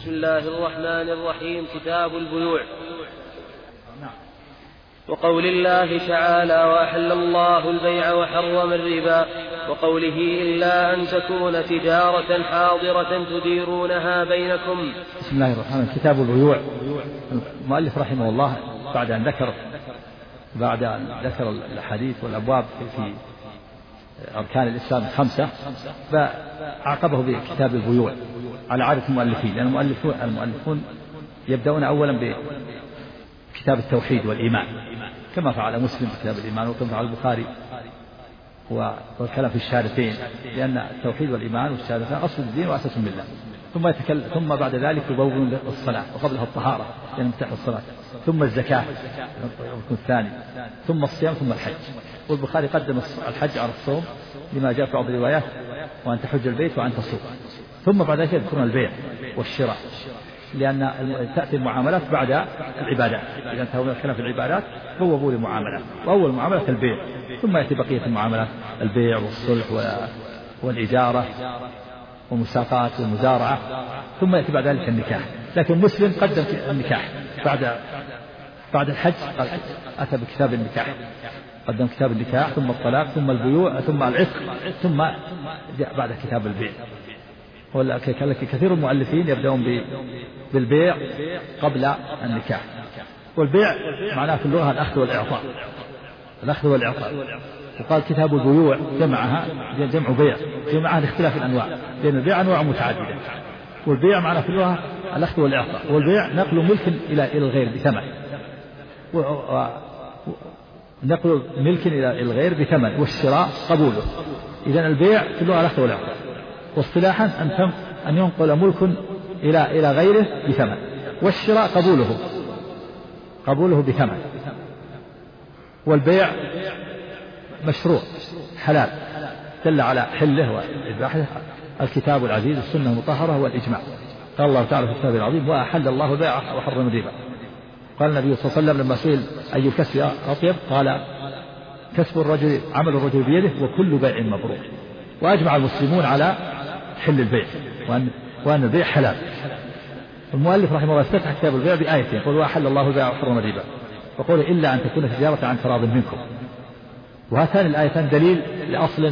بسم الله الرحمن الرحيم. كتاب البيوع. وقول الله تعالى: وأحل الله البيع وحرم الربا، وقوله: إلا أن تكون تجارة حاضرة تديرونها بينكم. بسم الله الرحمن الرحيم. كتاب البيوع. المؤلف رحمه الله بعد أن ذكر الحديث والأبواب في أركان الإسلام 5 فأعقبه بكتاب البيوع على عادة المؤلفين، لأن المؤلفون يبدأون أولا بكتاب التوحيد والإيمان كما فعل مسلم بكتاب الإيمان، وكما فعل البخاري والكلام في الشهادتين، لأن التوحيد والإيمان والشهادتين أصل الدين وأساس الملة. ثم بعد ذلك يبوون الصلاة وقبلها الطهارة لأن مفتاح الصلاة، ثم الزكاة الركن الثاني، ثم الصيام، ثم الحج. والبخاري قدم الحج على الصوم لما جاء في بعض الروايات: وأن تحج البيت وأن تصوم. ثم بعد ذلك يذكرون البيع والشراء، لأن تأتي المعاملات بعد العبادات. إذا انتهوا من الكلام في العبادات بوّبوا للمعاملات، وأول معاملة البيع، ثم يأتي بقية المعاملات: البيع والصلح والإجارة والمساقات والمزارعة، ثم يأتي بعد ذلك النكاح. لكن مسلم قدم النكاح بعد الحج، أتى بكتاب النكاح، قدم كتاب النكاح ثم الطلاق ثم البيوع ثم العتق، ثم جاء بعد كتاب البيع. كثير من المؤلفين يبدأون بالبيع قبل النكاح. والبيع معناه في اللغة الأخذ والإعطاء. وقال كتاب البيوع جمع بيع، جمعها لاختلاف الأنواع، لأن البيع أنواع متعددة. والبيع معناه في اللغة الأخذ والإعطاء. والبيع نقل ملك إلى الغير بثمن، نقل ملك إلى الغير بثمن، والشراء قبوله. إذن البيع في اللغة الأخذ والإعطاء، واصطلاحا أن ينقل ملك إلى غيره بثمن، والشراء قبوله بثمن. والبيع مشروع حلال دل على حله وإباحته الكتاب العزيز، السنة المطهرة، والإجماع. قال الله تعالى في الكتاب العظيم: وأحل الله البيع وحرم الربا. قال النبي صلى الله عليه وسلم لما سئل أي الكسب أطيب قال: كسب الرجل عمل الرجل بيده، وكل بيع مبرور. وأجمع المسلمون على حل البيع وأن البيع حلال. المؤلف رحمه الله استفتح كتاب البيع بآيتين: يقول: وأحل الله البيع وحرم الربا، وقول: إلا أن تكون تجارة عن تراض منكم. وهاتان الآيتان دليل لأصل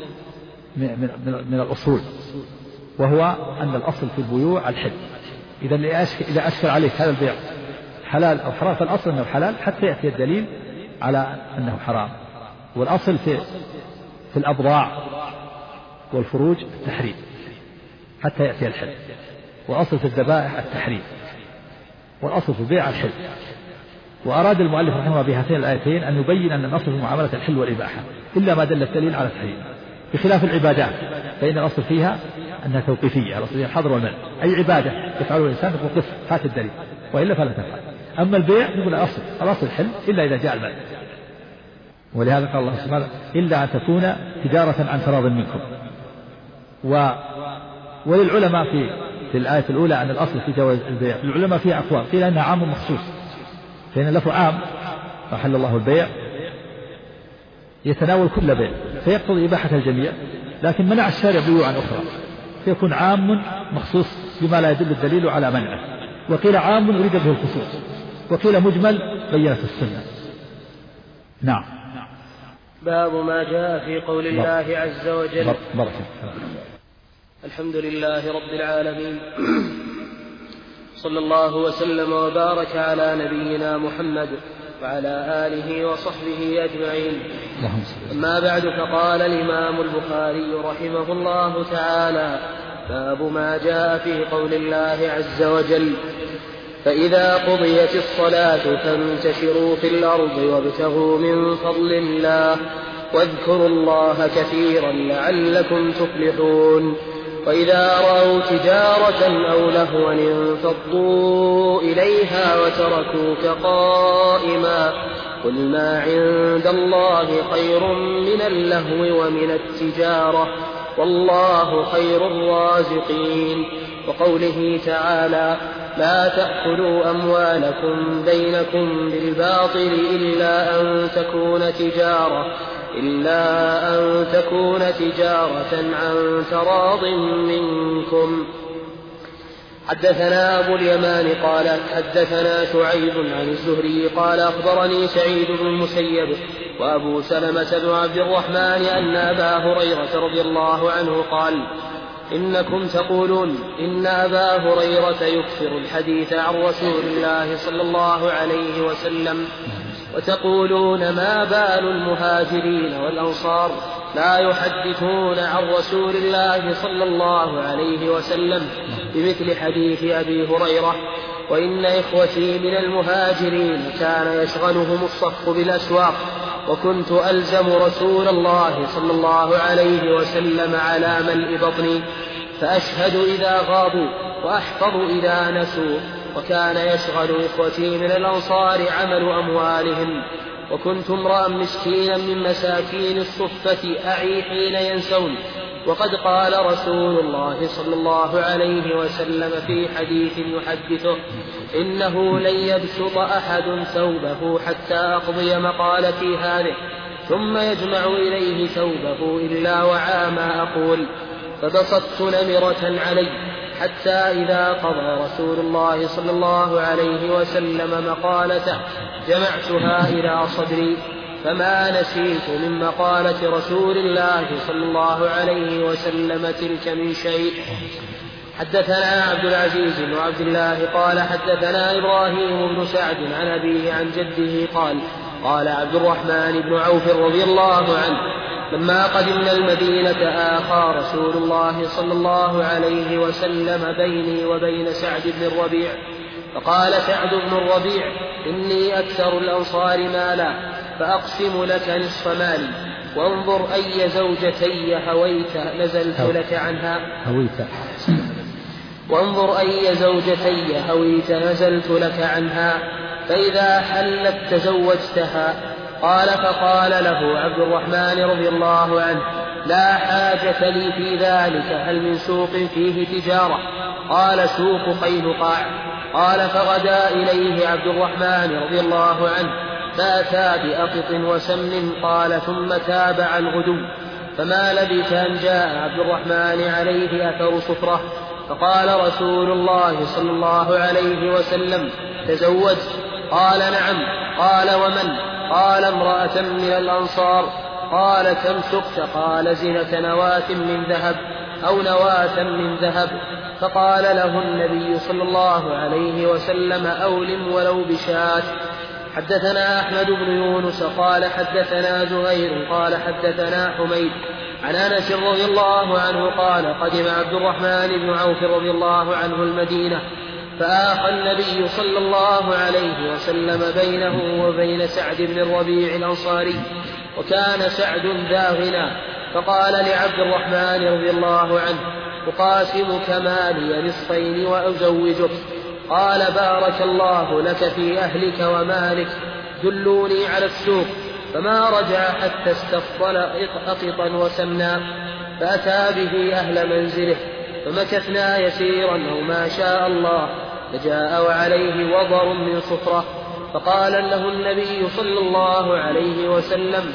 من الأصول، وهو أن الأصل في البيوع الحل. إذا أشكل عليك هذا البيع حلال أو حرام، فالأصل أنه حلال حتى يأتي الدليل على أنه حرام. والأصل في الأبضاع والفروج التحريم حتى يأتي الحل، وأصل في الذبائح التحريم، والأصل في البيع الحل. وأراد المؤلف رحمه الله بهاتين الآيتين أن يبين أن الأصل في معاملة الحل والإباحة إلا ما دل الدليل على التحريم، بخلاف العبادات فإن الأصل فيها أنها توقيفية، الأصل فيها الحظر والمنع. أي عبادة يفعله الإنسان يقول: قف هات الدليل، وإلا فلا تفعل. أما البيع يقول الأصل الحل إلا إذا جاء المنع. ولهذا قال الله سبحانه: إلا أن تكون تجارة عن تراض منكم. وللعلماء في الآية الأولى أن الأصل في جواز البيع، العلماء فيها أقوال، قيل أنها عام مخصوص، فإن اللفظ عام أحل الله البيع يتناول كل بيع فيقتضي إباحة الجميع، لكن منع الشارع بيوعا أخرى فيكون عام مخصوص بما لا يدل الدليل على منعه. وقيل عام أريد به الخصوص، وقيل مجمل بينت السنة. نعم. باب ما جاء في قول الله عز وجل. بركة. الحمد لله رب العالمين، صلى الله وسلم وبارك على نبينا محمد وعلى آله وصحبه أجمعين. أما بعد، فقال الإمام البخاري رحمه الله تعالى: باب ما جاء في قول الله عز وجل: فإذا قضيت الصلاة فانتشروا في الأرض وابتغوا من فضل الله واذكروا الله كثيرا لعلكم تفلحون. وإذا رأوا تجارة أو لهوا انفضوا إليها وتركوك قائما قل ما عند الله خير من اللهو ومن التجارة والله خير الرازقين. وقوله تعالى: لا تأكلوا أموالكم بينكم بالباطل إلا أن تكون تجارة عن تراض منكم. حدثنا أبو اليمان قال حدثنا شعيب عن الزهري قال أخبرني سعيد بن المسيب وأبو سلمة بن عبد الرحمن أن أبا هريرة رضي الله عنه قال إنكم تقولون إن أبا هريرة يكثر الحديث عن رسول الله صلى الله عليه وسلم، وتقولون ما بال المهاجرين والأنصار لا يحدثون عن رسول الله صلى الله عليه وسلم بمثل حديث أبي هريرة. وإن إخوتي من المهاجرين كان يشغلهم الصف بالأسواق، وكنت ألزم رسول الله صلى الله عليه وسلم على ملء بطني، فأشهد إذا غابوا وأحفظ إذا نسوا. وكان يشغل إخوتي من الأنصار عمل أموالهم، وكنت امرأ مسكينا من مساكين الصفة أعي حين ينسون. وقد قال رسول الله صلى الله عليه وسلم في حديث يحدثه: إنه لن يبسط أحد ثوبه حتى أقضي مقالتي هذه ثم يجمع إليه ثوبه إلا وعى ما أقول. فبسطت نمرة علي حتى إذا قضى رسول الله صلى الله عليه وسلم مقالته جمعتها إلى صدري، فما نسيت من مقالة رسول الله صلى الله عليه وسلم تلك من شيء. حدثنا عبد العزيز بن عبد الله قال حدثنا إبراهيم بن سعد عن أبيه عن جده قال قال عبد الرحمن بن عوف رضي الله عنه: لما قدمنا المدينة آخى رسول الله صلى الله عليه وسلم بيني وبين سعد بن الربيع، فقال سعد بن الربيع: إني أكثر الأنصار مالا، فأقسم لك نصف مالي، وانظر أي زوجتي هويت نزلت لك عنها وانظر أي زوجتي هويت نزلت لك عنها، فإذا حلت تزوجتها. قال فقال له عبد الرحمن رضي الله عنه: لا حاجة لي في ذلك، هل من سوق فيه تجارة؟ قال: سوق قينقاع. قال فغدا إليه عبد الرحمن رضي الله عنه فأتى بأقط وسمن. قال ثم تابع الغدو، فما لبث أن جاء عبد الرحمن عليه أثر صفرة، فقال رسول الله صلى الله عليه وسلم: تزوجت؟ قال: نعم. قال: ومن؟ قال: امرأة من الأنصار. قال: كم سقت؟ قال: زنة نواة من ذهب أو نواة من ذهب. فقال له النبي صلى الله عليه وسلم: أولم ولو بشاة. حدثنا أحمد بن يونس قال حدثنا زهير قال حدثنا حميد عن أنس رضي الله عنه قال قدم عبد الرحمن بن عوف رضي الله عنه المدينة، فآخى النبي صلى الله عليه وسلم بينه وبين سعد بن الربيع الأنصاري، وكان سعد ذا غنى، فقال لعبد الرحمن رضي الله عنه: أقاسمك مالي نصفين وأزوجك. قال: بارك الله لك في أهلك ومالك، دلوني على السوق. فما رجع حتى استفضل أقطا وسمنا، فأتى به أهل منزله، فمكثنا يسيرا أو ما شاء الله، فجاء وعليه وضر من صفرة، فقال له النبي صلى الله عليه وسلم: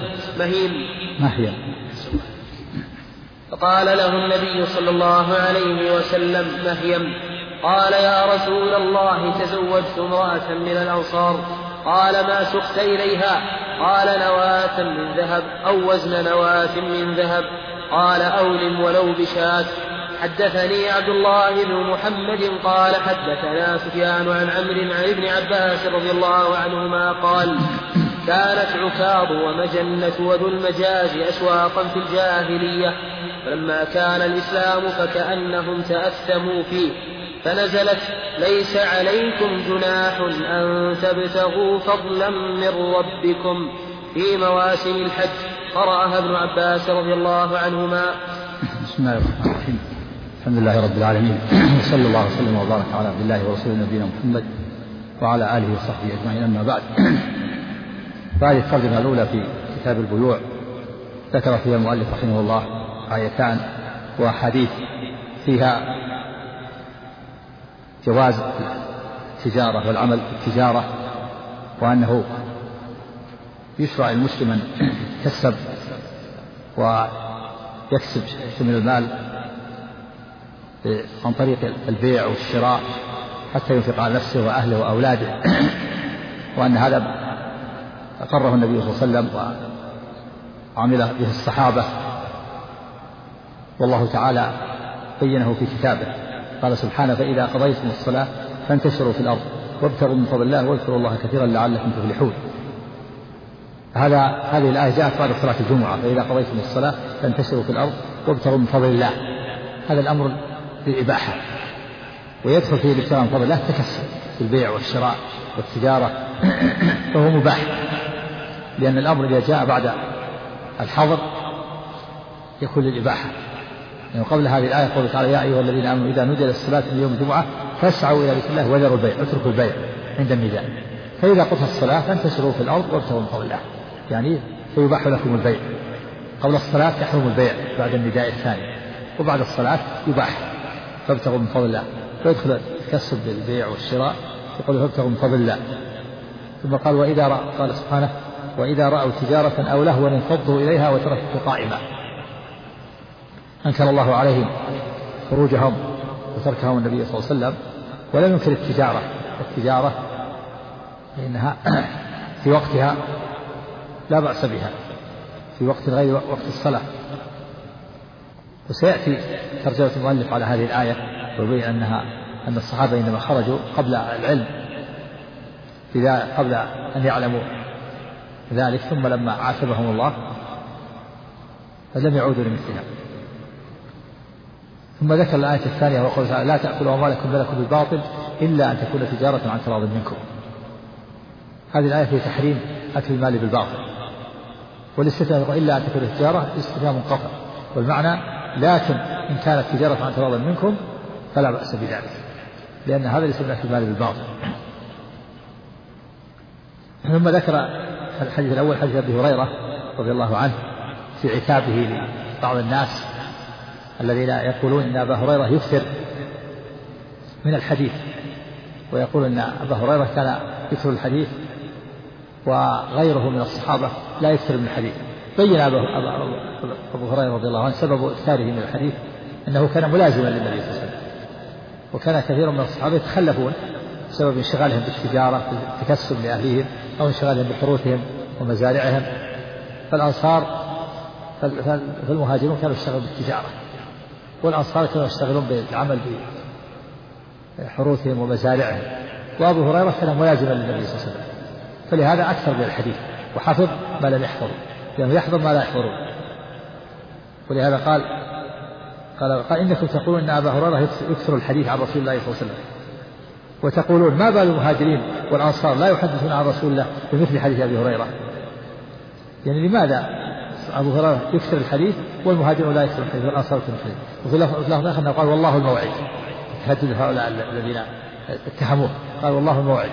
فقال له النبي صلى الله عليه وسلم: مهيم. قال: يا رسول الله، تزوجت امرأة من الأنصار. قال: ما سقت إليها؟ قال: نواة من ذهب أو وزن نواة من ذهب. قال: أولم ولو بشاة. حدثني عبد الله بن محمد قال حدثنا سفيان عن عمرو عن ابن عباس رضي الله عنهما قال: كانت عكاظ ومجنة وذو المجاز أسواقا في الجاهلية، فلما كان الإسلام فكأنهم تأثموا فيه، فنزلت: ليس عليكم جناح أن تبتغوا فضلا من ربكم في مواسم الحج. قرأها ابن عباس رضي الله عنهما. بسم الله الرحمن الرحيم. الحمد لله رب العالمين، وصلى الله وسلم وبارك على عبد الله ورسوله نبينا محمد وعلى آله وصحبه أجمعين. أما بعد، فهذه الترجمة الأولى في كتاب البيوع ذكر فيها المؤلف رحمه الله آيتان وأحاديث فيها جواز التجارة والعمل في التجارة، وأنه يشرع المسلم أن يتكسب ويكسب من المال عن طريق البيع والشراء حتى ينفق على نفسه وأهله وأولاده وأن هذا أقره النبي صلى الله عليه وسلم وعمل به الصحابة، والله تعالى بينه في كتابه. قال سبحانه: فإذا قضيتم الصلاة فانتشروا في الأرض وابتغوا من فضل الله واذكروا الله كثيرا لعلكم تفلحون. هذه الآية جاءت بعد صلاة الجمعة: فإذا قضيتم الصلاة فانتشروا في الأرض وابتغوا من فضل الله. هذا الأمر للإباحة، ويدخل فيه الابتغاء من فضل الله تكسب في البيع والشراء والتجارة فهو مباح، لأن الأمر إذا جاء بعد الحظر يكون للإباحة. يعني قبل هذه الآية قوله تعالى: يا أيها الذين آمنوا إذا نودي للصلاة من يوم الجمعة فاسعوا إلى ذكر الله وذروا البيع، اتركوا البيع عند النداء. فإذا قضت الصلاة فانتشروا في الأرض وابتغوا من فضل الله، يعني فيباح لكم البيع. قبل الصلاة يحرم البيع بعد النداء الثاني، وبعد الصلاة يباح، فابتغوا من فضل الله. فيدخل التكسب بالبيع والشراء، يقول فابتغوا من فضل الله. ثم قال: قال سبحانه: وإذا رأوا تجارة أو لهوا انفضوا إليها وتركوك قائما. أنكر الله عليهم خروجهم وتركهم النبي صلى الله عليه وسلم، ولم ينكر التجارة فإنها في وقتها لا بأس بها، في وقت غير وقت الصلاة. وسيأتي ترجمة المؤلف على هذه الآية ويبين أن الصحابة إنما خرجوا قبل العلم، قبل أن يعلموا ذلك، ثم لما عاتبهم الله فلم يعودوا لمثلها. ثم ذكر الآية الثانية وقال تعالى: لا تأكلوا أموالكم بينكم بالباطل إلا أن تكون تجارة عن تراض منكم. هذه الآية في تحريم أكل المال بالباطل، والاستثناء إلا أن تكون تجارة استثناء منقطع، والمعنى لكن إن كانت تجارة عن تراض منكم فلا بأس بذلك، لأن هذا ليس من أكل المال بالباطل. ثم ذكر الحديث الأول حديث أبي هريرة رضي الله عنه في عتابه لبعض الناس الذين يقولون إن أبا هريرة يكثر من الحديث، ويقول إن أبا هريرة كان يكثر الحديث وغيره من الصحابة لا يكثر من الحديث. بين أبو هريرة رضي الله عنه سبب إكثاره من الحديث أنه كان ملازما للنبي صلى الله عليه وسلم، وكان كثير من الصحابة يتخلفون بسبب انشغالهم بالتجارة بالتكسب لأهليهم أو انشغالهم بحروثهم ومزارعهم. فالأنصار فالمهاجرون كانوا يشتغلون بالتجارة، والأنصار كانوا يشتغلون بالعمل بحروثهم ومزارعهم، وأبو هريرة كان ملازما للنبي صلى الله عليه وسلم، فلهذا أكثر من الحديث وحفظ ما لم يحفظ، لأنه يحفظ ما لا يحفظون. ولهذا قال إنكم تقولون أن أبا هريرة يكثر الحديث عن رسول الله صلى الله عليه وسلم، وتقولون ما بال المهاجرين والأنصار لا يحدثون عن رسول الله بمثل حديث أبي هريرة. يعني لماذا أبو هريرة يكثر الحديث والمهاجرون لا يكثر الحديث والأنصار يكثر الحديث؟ وفي لفظ آخر قال: والله الموعد، تهدد هؤلاء الذين اتهموه، قال: والله الموعد.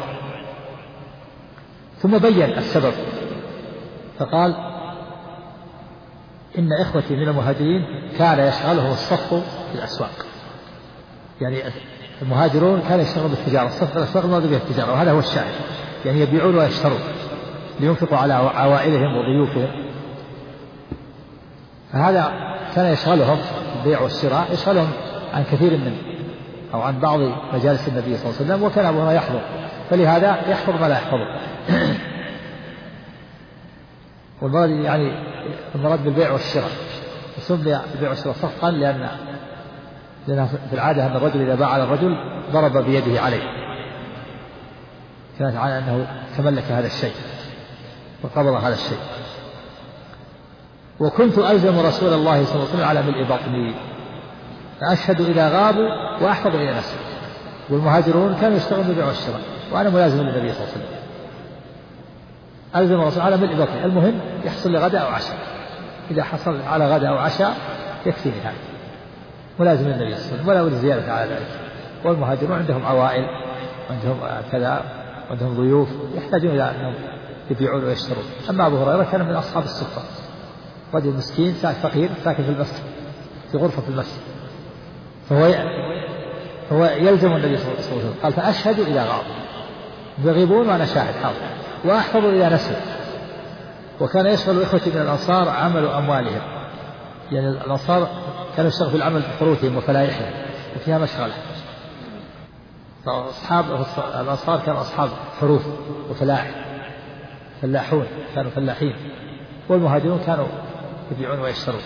ثم بين السبب فقال: إن إخوتي من المهاجرين كان يشغلهم الصف في الأسواق. يعني المهاجرون كانوا يشتغلون بالتجارة، الصف في الأسواق المراد بها التجارة، وهذا هو الشاهد، يعني يبيعون ويشترون لينفقوا على عوائلهم وضيوفهم. فهذا كان يشغلهم البيع والشراء، يشغلهم عن كثير من أو عن بعض مجالس النبي صلى الله عليه وسلم، وكان أبو هريرة يحضر، فلهذا يحفظ ما لا يحفظه. والمراد يعني المراد بالبيع والشراء، وسمي البيع والشراء صفقا لأن في العادة أن الرجل إذا باع على الرجل ضرب بيده عليه، كانت على أنه تملك هذا الشيء وقبض هذا الشيء. وكنت ألزم رسول الله صلى الله عليه وسلم على ملء بطني فأشهد إذا غابوا وأحفظ إلى نفسي. والمهاجرون كانوا يشتغلون بالبيع والشراء وأنا ملازم للنبي صلى الله عليه وسلم. ألزم الرسول على ملء بطني، المهم يحصل لغداء أو عشاء، إذا حصل على غداء أو عشاء يكفيني هذا، ملازم للنبي صلى الله عليه وسلم ولا أريد زيادة على ذلك. والمهاجرون عندهم عوائل وعندهم كذا وعندهم ضيوف يحتاجون إلى أنهم يبيعون ويشترون. أما أبو هريرة كان من أصحاب الصفة، رجل مسكين فقير ساكن في المسجد في غرفة في المسجد، فهو يلزم النبي صلى الله عليه وسلم. قال: فأشهد إذا غابوا، يغيبون وأنا شاهد حاضر، وأحفظ إذا نسوا. وكان يشغل إخوتي من الأنصار عمل أموالهم، يعني الأنصار كانوا يشتغلوا في العمل بحروثهم وفلايحهم، وفيها مشغلة. فأصحاب الأنصار كانوا أصحاب حروف فلاحون، كانوا فلاحين، والمهاجرون كانوا يبيعون ويشترون.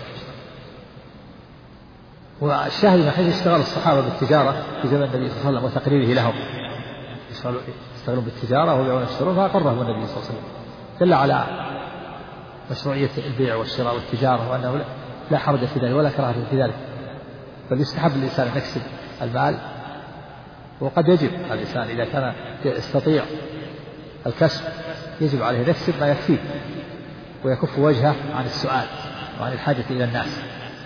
والشاهد من حيث اشتغل الصحابة بالتجارة في زمن النبي صلى الله عليه وسلم وتقريره لهم، يشتغلون بالتجارة ويبيعون ويشترون، فأقرهم النبي صلى الله عليه وسلم، دل على مشروعية البيع والشراء والتجارة، وأنه لا حرج في ذلك ولا كراهة في ذلك، بل يستحب الإنسان أن يكسب المال. وقد يجب على الإنسان إذا كان يستطيع الكسب يجب عليه يكسب ما يكفيه ويكف وجهه عن السؤال وعن الحاجة إلى الناس.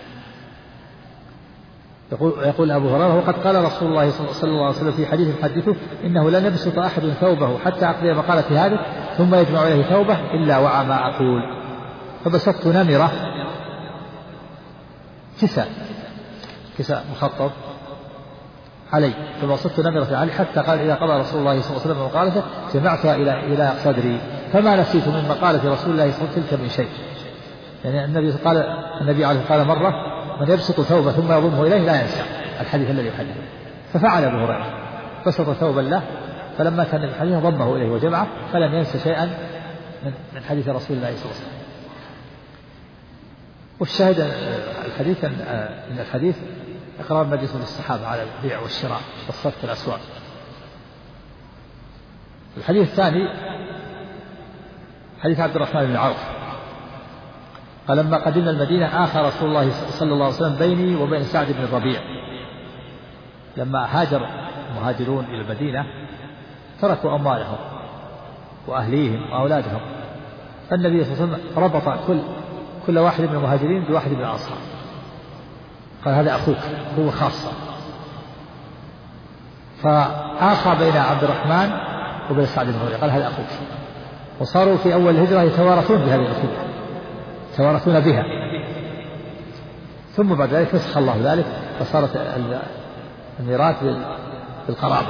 يقول أبو هريرة: وقد قال رسول الله صلى الله عليه وسلم في حديث حدثه: إنه لن يبسط أحد ثوبه حتى أقضي مقالة هذه ثم يجمع إليه ثوبه إلا وعى ما أقول. فبسطت نمرة كساء مخطط علي، فبسطت نمرة علي حتى قال: إذا قضى رسول الله صلى الله عليه وسلم مقالته جمعتها إلى صدري، فما نسيت من مقالة رسول الله صلى الله عليه وسلم تلك من شيء. يعني النبي عليه قال مرة: من يبسط ثوبه ثم يضمه إليه لا ينسى الحديث الذي يحدثه. ففعل أبو هريرة، بسط ثوبا له، فلما كان الحديث ضمه إليه وجمعه، فلم ينسى شيئا من حديث رسول الله صلى الله عليه وسلم. والشاهد الحديث أن الحديث إقرار مجلس للصحابة على البيع والشراء والصرف في الأسواق. الحديث الثاني حديث عبد الرحمن بن عوف قال: لما قدمنا المدينة آخى رسول الله صلى الله عليه وسلم بيني وبين سعد بن الربيع. لما هاجر المهاجرون إلى المدينة تركوا أموالهم وأهليهم وأولادهم، فالنبي صلى الله عليه وسلم ربط كل واحد من المهاجرين بواحد من الأنصار، قال: هذا أخوك، هو خاصة. فآخى بين عبد الرحمن وبين سعد بن الربيع، قال: هذا أخوك. وصاروا في أول الهجرة يتوارثون بهذه الأخوة، يتوارثون بها. ثم بعد ذلك فسخ الله ذلك، فصارت الميراث بالقرابة.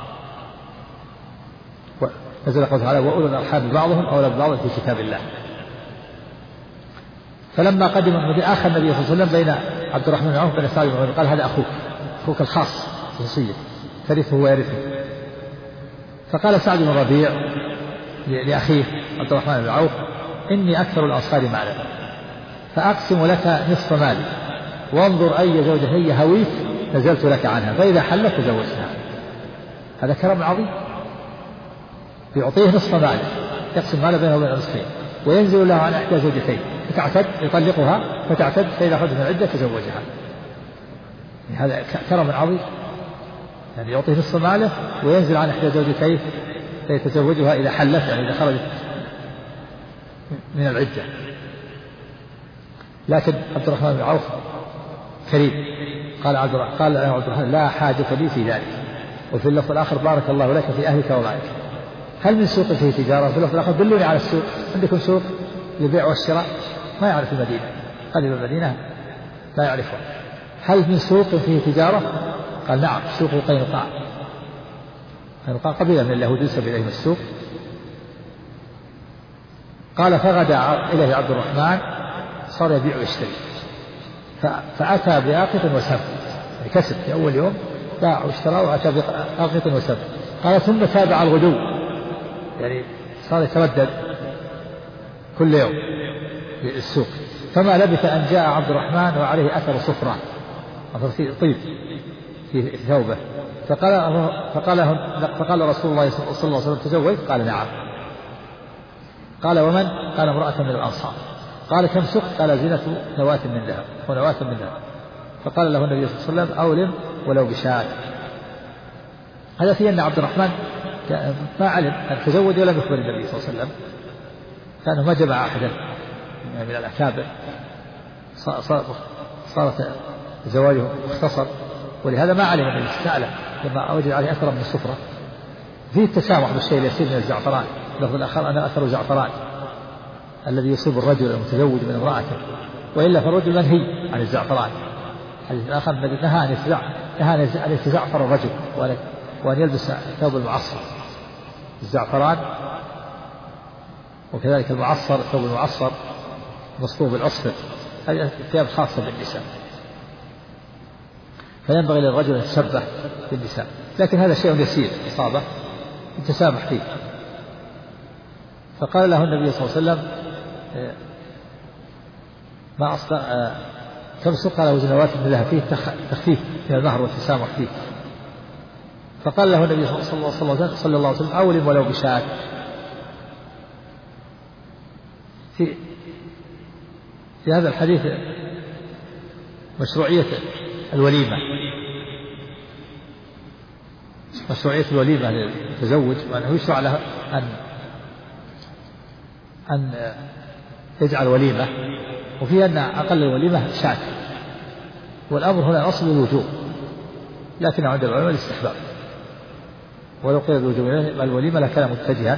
نزل قوله تعالى: وأولو الأرحام بعضهم أولى ببعض في كتاب الله. فلما قدم المدينة آخى النبي صلى الله عليه وسلم بين عبد الرحمن بن عوف بن سعد بن الربيع، قال: هذا أخوك الخاص خصوصية، ترثه ويرثه. فقال سعد بن الربيع لأخيه عبد الرحمن بن عوف: إني أكثر الأنصار مالا، فأقسم لك نصف مالي، وانظر أي زوجة هي هويت نزلت لك عنها، فإذا حلت تزوجها. هذا كرم عظيم، يعطيه نصف ماله، يقسم ماله بينه وبين نصفين، وينزل له عن إحدى زوجتين فتعتد، يطلقها فتعتد، فإذا خرجت من العدة تزوجها. هذا كرم عظيم، يعني يعطيه نصف ماله وينزل عن إحدى زوجتين فيتزوجها إذا حلت، يعني إذا خرجت من العدة. لكن عبد الرحمن بن عوف كريم، قال عبد الرحمن: لا حاجة لي في ذلك. وفي اللفظ الآخر: بارك الله لك في أهلك ومالك. هل من سوق فيه تجارة؟ في اللفظ الآخر: دلوني على السوق، عندكم سوق للبيع والشراء؟ ما يعرف المدينة، قدم المدينة لا يعرفها. هل من سوق فيه تجارة؟ قال: نعم، سوق قينقاع. قبيلة من اليهود ينسب إليهم السوق. قال: فغدا إليه عبد الرحمن، صار يبيع ويشتري، فأتى بآقط وسب، يعني كسب في أول يوم، باع واشترى وأتى بآقط وسب. قال: ثم تابع الغدو، يعني صار يتردد كل يوم للسوق، فما لبث أن جاء عبد الرحمن وعليه أثر صفرة، أثر طيب في ثوبه. فقال رسول الله صلى الله عليه وسلم: تزوج؟ قال: نعم. قال: ومن؟ قال: امرأة من الأنصار. قال: كم سق؟ قال: زينة نواة من ذهب ونواة من ذهب. فقال له النبي صلى الله عليه وسلم: أولم ولو بشاة. هذا فيه أن عبد الرحمن ما علم أن تزوج ولم يخبر النبي صلى الله عليه وسلم، كانه ما جمع أحدا من الأكابر، صارت زواجه مختصر، ولهذا ما علم النبي سأله لما وجد عليه أثر من الصفرة. فيه التسامح بالشيء اليسير من الزعفران. اللفظ الآخر: أنا أثر زعفران الذي يصيب الرجل المتزوج من امرأته، وإلا فالرجل منهي عن الزعفران. الحديث الآخر الذي نهى أن يتزعفر الرجل وأن يلبس الثوب المعصر، الزعفران، وكذلك المعصر، الثوب المعصر مصلوب الأصفر، هذه ثياب خاصة بالنساء. فينبغي للرجل أن يتشبه بالنساء، لكن هذا شيء يسير إصابة التسامح فيه. فقال له النبي صلى الله عليه وسلم ما أصدق كم سق على وزنوات من ذهب فيه تخفيف من المهر والتسامح فيه. فقال له النبي صلى الله عليه وسلم أولم ولو بشاة. في هذا الحديث مشروعية الوليمة، مشروعية الوليمة للتزوج، وأنه يشرع له أن يجعل وليمة، وفي أن أقل الوليمة شاة، والأمر هنا أصل الوجوب، لكن عند العلماء الاستحباب، ولو قيل الوجوب الوليمة لكان متجها،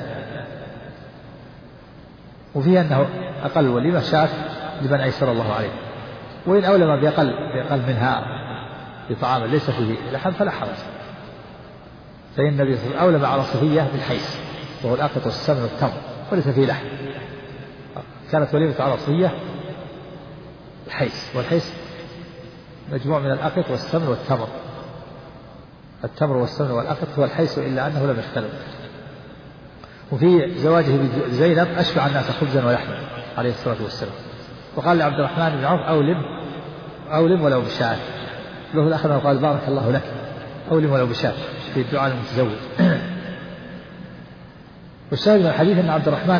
وفيه أنه أقل الوليمة شاة لمن أيسر الله عليه، وإن أولم بأقل منها بطعام ليس فيه لحم فلا حرج. فإن النبي صلى الله عليه وسلم أولم على صفية بالحيس، وهو الأقط والسمن والتمر وليس فيه لحم، كانت وليمة على صفية الحيس، والحيس مجموع من الأقط والسمن والتمر، التمر والسمن والأقط هو الحيس، إلا أنه لم يختلف. وفي زواجه بزينب أشبع الناس خبزا ولحما عليه الصلاة والسلام. وقال لعبد الرحمن بن عوف أولم ولو بشاة، له الأخذ وقال بارك الله لك، أولم ولو بشاة في الدعاء المتزوج. والشاهد من الحديث أن عبد الرحمن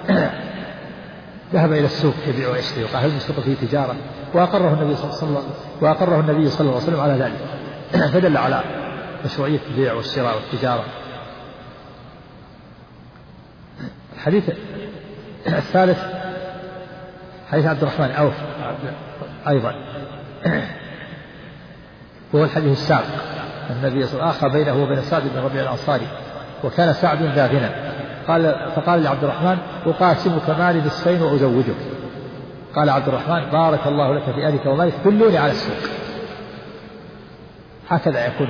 ذهب إلى السوق يبيع ويشتري، وقال هل السوق فيه تجارة، وأقره النبي صلى الله عليه وسلم على ذلك، فدل على مشروعية البيع والشراء والتجارة. الحديث الثالث حديث عبد الرحمن أوف أيضا، وهو الحديث السابق، النبي صلى الله عليه وسلم آخى بينه وبين سعد بن ربيع الأنصاري، وكان سعد ذا غنى، فقال لعبد الرحمن أقاسمك مالي نصفين وأزوجك. قال عبد الرحمن بارك الله لك في أهلك ومالك، دلوني على السوق. هكذا يكون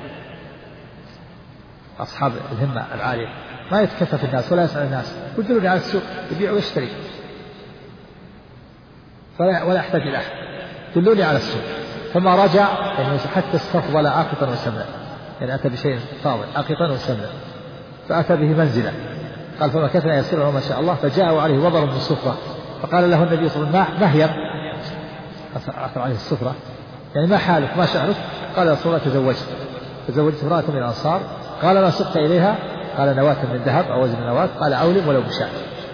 أصحاب الهمة العالية، ما يتكفف الناس ولا يسأل الناس، دلوني على السوق يبيع ويشتري، ولا يحتاج إلى أحد، دلوني على السوق. فما رجع يعني حتى استفضل آقطا وسمنا، يعني أتى بشيء فاضل آقطا وسمنا، فأتى به منزلا. قال فمكثنا يسيرا وما شاء الله، فجاءوا عليه وضر من صفرة، فقال له النبي صلى الله عليه وسلم ما هي أثر عليه الصفرة، يعني ما حالك ما شأنك؟ قال يا رسول الله تزوجت امرأة من الأنصار. قال ما سقت إليها؟ قال نواة من ذهب أو وزن نواة. قال أولم ولو بشاة.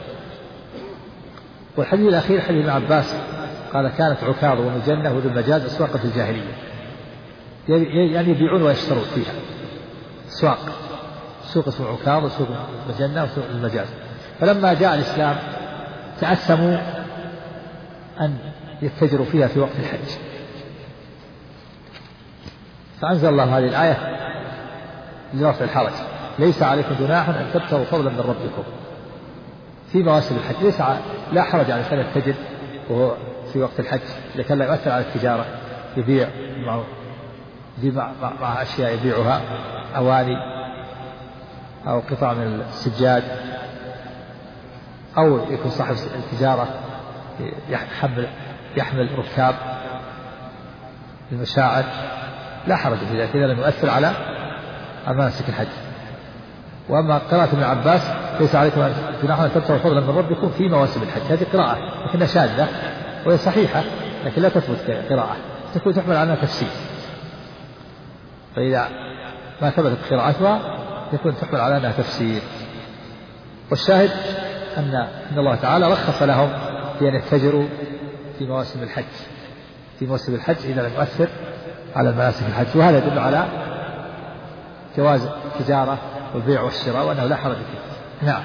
والحديث الأخير حديث ابن عباس قال كانت عكاظ ومجنة وذو المجاز أسواق في الجاهلية، يعني يبيعون ويشترون فيها، سوق اسمه عكاظ وسوق مجنة وسوق المجاز. فلما جاء الإسلام تأثموا أن يتجروا فيها في وقت الحج، فأنزل الله هذه الآية لرفع الحرج، ليس عليكم جناح أن تبتغوا فضلا من ربكم في مواسم الحج. لا حرج على الإنسان يتجر وهو في وقت الحج، لكي لا يؤثر على التجارة، يبيع مع أشياء يبيعها، أواني أو قطع من السجاد، أو يكون صاحب التجارة يحمل ركاب المشاعر، لا حرج في ذلك إذا لم يؤثر على مناسك الحج. وأما قراءة ابن عباس ليس عليكم جناح أن تبتغوا فضلا من ربكم في مواسم الحج، هذه قراءة لكنها شاذة وهي صحيحة لكن لا تثبت قراءة، تكون تحمل على تفسير، فإذا ما ثبتت قراءتها يكون تحمل على أنها تفسير. والشاهد أن الله تعالى رخص لهم في أن يتجروا في مواسم الحج، في موسم الحج إذا لم يؤثر على مناسك الحج، وهذا يدل على جواز التجارة والبيع والشراء وأنه لا حرج فيه. نعم.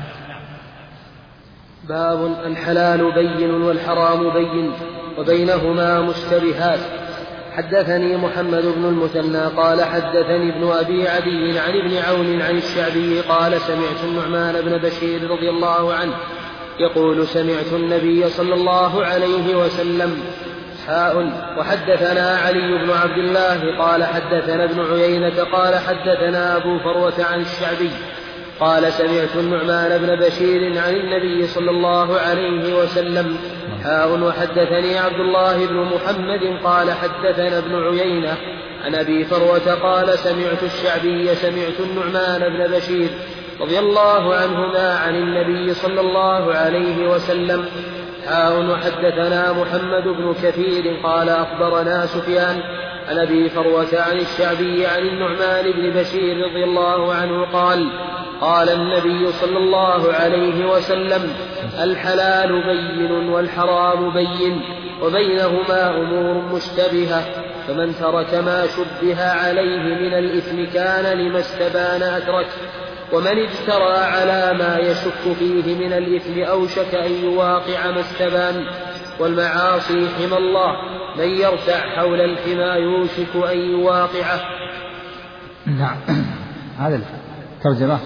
باب الحلال بين والحرام بين وبينهما مشتبهات. حدثني محمد بن المثنى قال حدثني ابن أبي عدي عن ابن عون عن الشعبي قال سمعت النعمان بن بشير رضي الله عنه يقول سمعت النبي صلى الله عليه وسلم وحدثنا علي بن عبد الله قال حدثنا ابن عيينة قال حدثنا أبو فروة عن الشعبي قال سمعت النعمان بن بشير عن النبي صلى الله عليه وسلم وحدثني عبد الله بن محمد قال حدثنا ابن عيينة عن أبي فروة قال سمعت الشعبي سمعت النعمان بن بشير رضي الله عنهما عن النبي صلى الله عليه وسلم. وحدثنا محمد بن كثير قال أخبرنا سفيان عن أبي فروة عن الشعبي عن النعمان بن بشير رضي الله عنه قال قال النبي صلى الله عليه وسلم الحلال بين والحرام بين وبينهما أمور مشتبهة فمن ترك ما شبه عليه من الإثم كان لما استبان أترك ومن اجترى على ما يشك فيه من الإثم أوشك أن يواقع ما استبان والمعاصي حمى الله من يرتع حول الحمى يوشك أن يواقعه. نعم. هذا الترجمة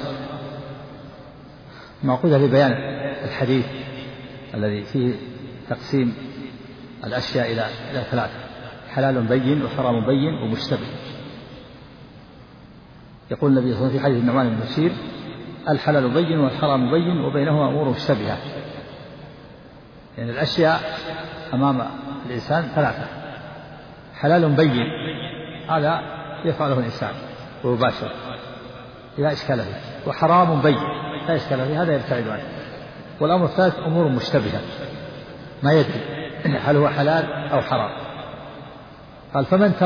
معقودة لبيان الحديث الذي فيه تقسيم الأشياء إلى ثلاثة: حلال بين وحرام بين ومشتبه. يقول النبي صلى الله عليه وسلم في حديث النعمان بن بشير الحلال بين والحرام بين وبينهما أمور مشتبهة. يعني الأشياء أمام الإنسان ثلاثة: حلال بين هذا يفعله الإنسان ويباشر لا إشكال فيه، وحرام بين لا إشكال فيه هذا يبتعد عنه، والأمر الثالث أمور مشتبهة ما يدري هل هو حلال أو حرام. قال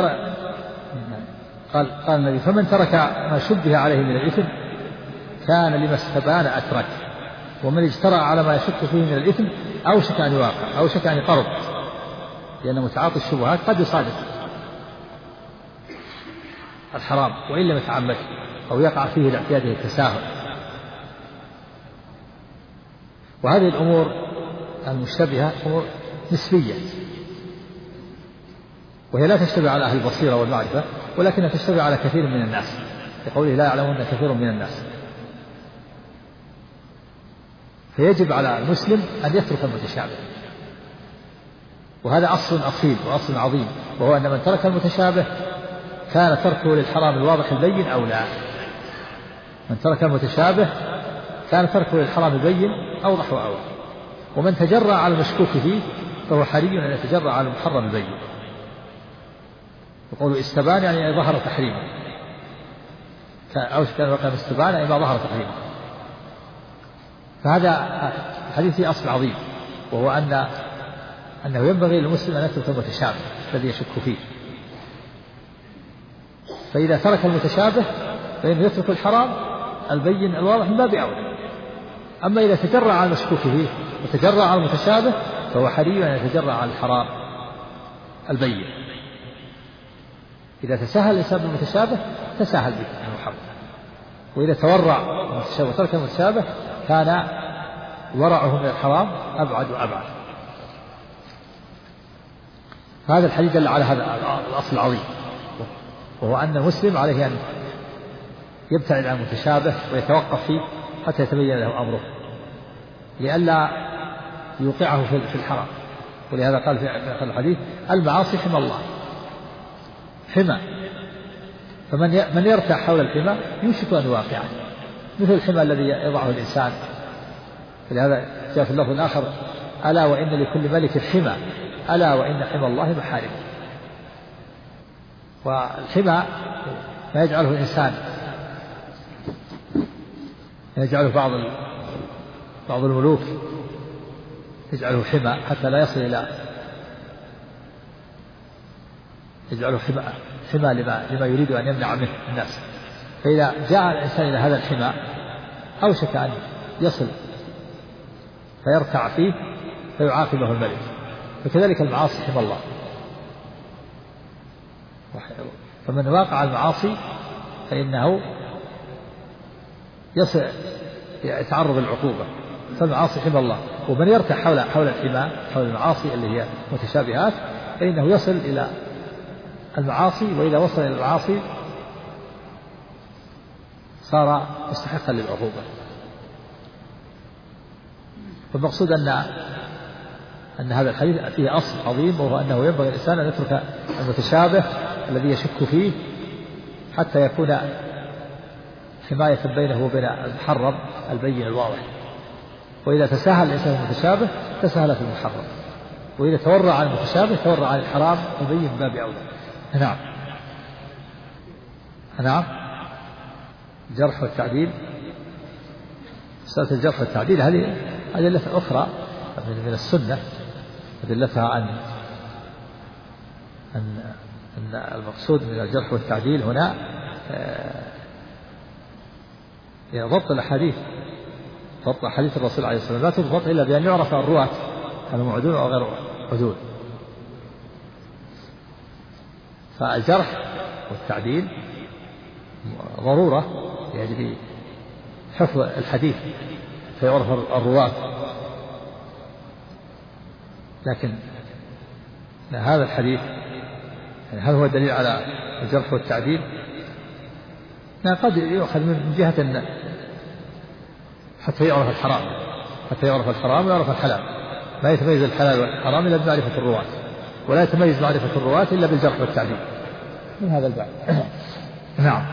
قال النبي فمن ترك ما شبه عليه من الإثم كان لما استبان أترك ومن اجترأ على ما يشك فيه من الإثم أوشك أن يواقع أوشك أن يقرب، لأن متعاطي الشبهات قد يصادف الحرام وإن لم يتعمد أو يقع فيه لاعتياده التساهل. وهذه الأمور المشتبهة أمور نسبية وهي لا تشتبه على أهل البصيرة والمعرفة ولكنها تشتبه على كثير من الناس، لقوله لا يعلمون كثير من الناس. فيجب على المسلم أن يترك المتشابه، وهذا أصل أصيل وأصل عظيم، وهو أن من ترك المتشابه كان تركه للحرام الواضح البين أو لا. من ترك المتشابه كان تركه للحرام البين أوضح وأوضح، ومن تجرأ على المشكوك فيه فهو حري أن يتجرأ على المحرم البين. يقول استبان يعني ظهر تحريمه، أو كان وقع استبان يعني ما ظهر تحريمه. فهذا الحديث فيه أصل عظيم، وهو أنه ينبغي للمسلم أن يترك المتشابه الذي يشك فيه، فإذا ترك المتشابه فإنه يترك الحرام البين الواضح من باب أولى. أما إذا تجرأ على المشكوك فيه وتجرأ على المتشابه فهو حري أن يتجرأ على الحرام البين. إذا تساهل الإنسان بالمتشابه تساهل بالمحرم، وإذا تورع وترك المتشابه كان ورعه من الحرام أبعد وأبعد. هذا الحديث دل على هذا الأصل العظيم، وهو أن المسلم عليه أن يبتعد عن المتشابه ويتوقف فيه حتى يتبين له أمره لئلا يوقعه في الحرام. ولهذا قال في الحديث المعاصي حمى الله، حمى، فمن يرتاح حول الحمى يوشك أن يواقعه، مثل الحمى الذي يضعه الإنسان. فلهذا جاء في اللفظ الآخر ألا وإن لكل ملك حمى ألا وإن حمى الله محارمه. والحمى ما يجعله الإنسان يجعله بعض الملوك يجعله حمى حتى لا يصل إلى يجعله حمى لما يريد أن يمنع منه الناس. فإذا جاء الإنسان إلى هذا الحمى أوشك أن يصل فيرتع فيه فيعاقبه الملك. فكذلك المعاصي حمى الله، فمن واقع المعاصي فإنه يتعرض للعقوبة. فالمعاصي حمى الله، ومن يرتع حول الحمى حول المعاصي اللي هي متشابهات فإنه يصل إلى المعاصي، وإذا وصل إلى المعاصي صار مستحقا للعقوبة. والمقصود أن هذا الحديث فيه أصل عظيم، وهو أنه ينبغي الإنسان أن يترك المتشابه الذي يشك فيه حتى يكون حماية بينه وبين المحرم البين الواضح. وإذا تساهل الإنسان المتشابه تساهل في المحرم، وإذا تورع عن المتشابه تورع عن الحرام البين من باب أولى. نعم. نعم. الجرح والتعديل، مسألة الجرح والتعديل هذه أدلة أخرى من السنة، أدلتها أن المقصود من الجرح والتعديل هنا ضبط الأحاديث، ضبط أحاديث الرسول عليه الصلاة والسلام لا تضبط إلا بأن يعرف الرواة هل هم عدول أو غير عدول. فالجرح والتعديل ضرورة يعني حفظ الحديث فيعرف الرواة. لكن هذا الحديث هل هو دليل على الجرح والتعديل؟ قد يؤخذ من جهة حتى يعرف الحرام، حتى يعرف الحرام ويعرف الحلال، لا يتميز الحلال والحرام إلا بمعرفة الرواة، ولا يتميز معرفة الرواة إلا بالجرح والتعديل. من هذا الباب. نعم.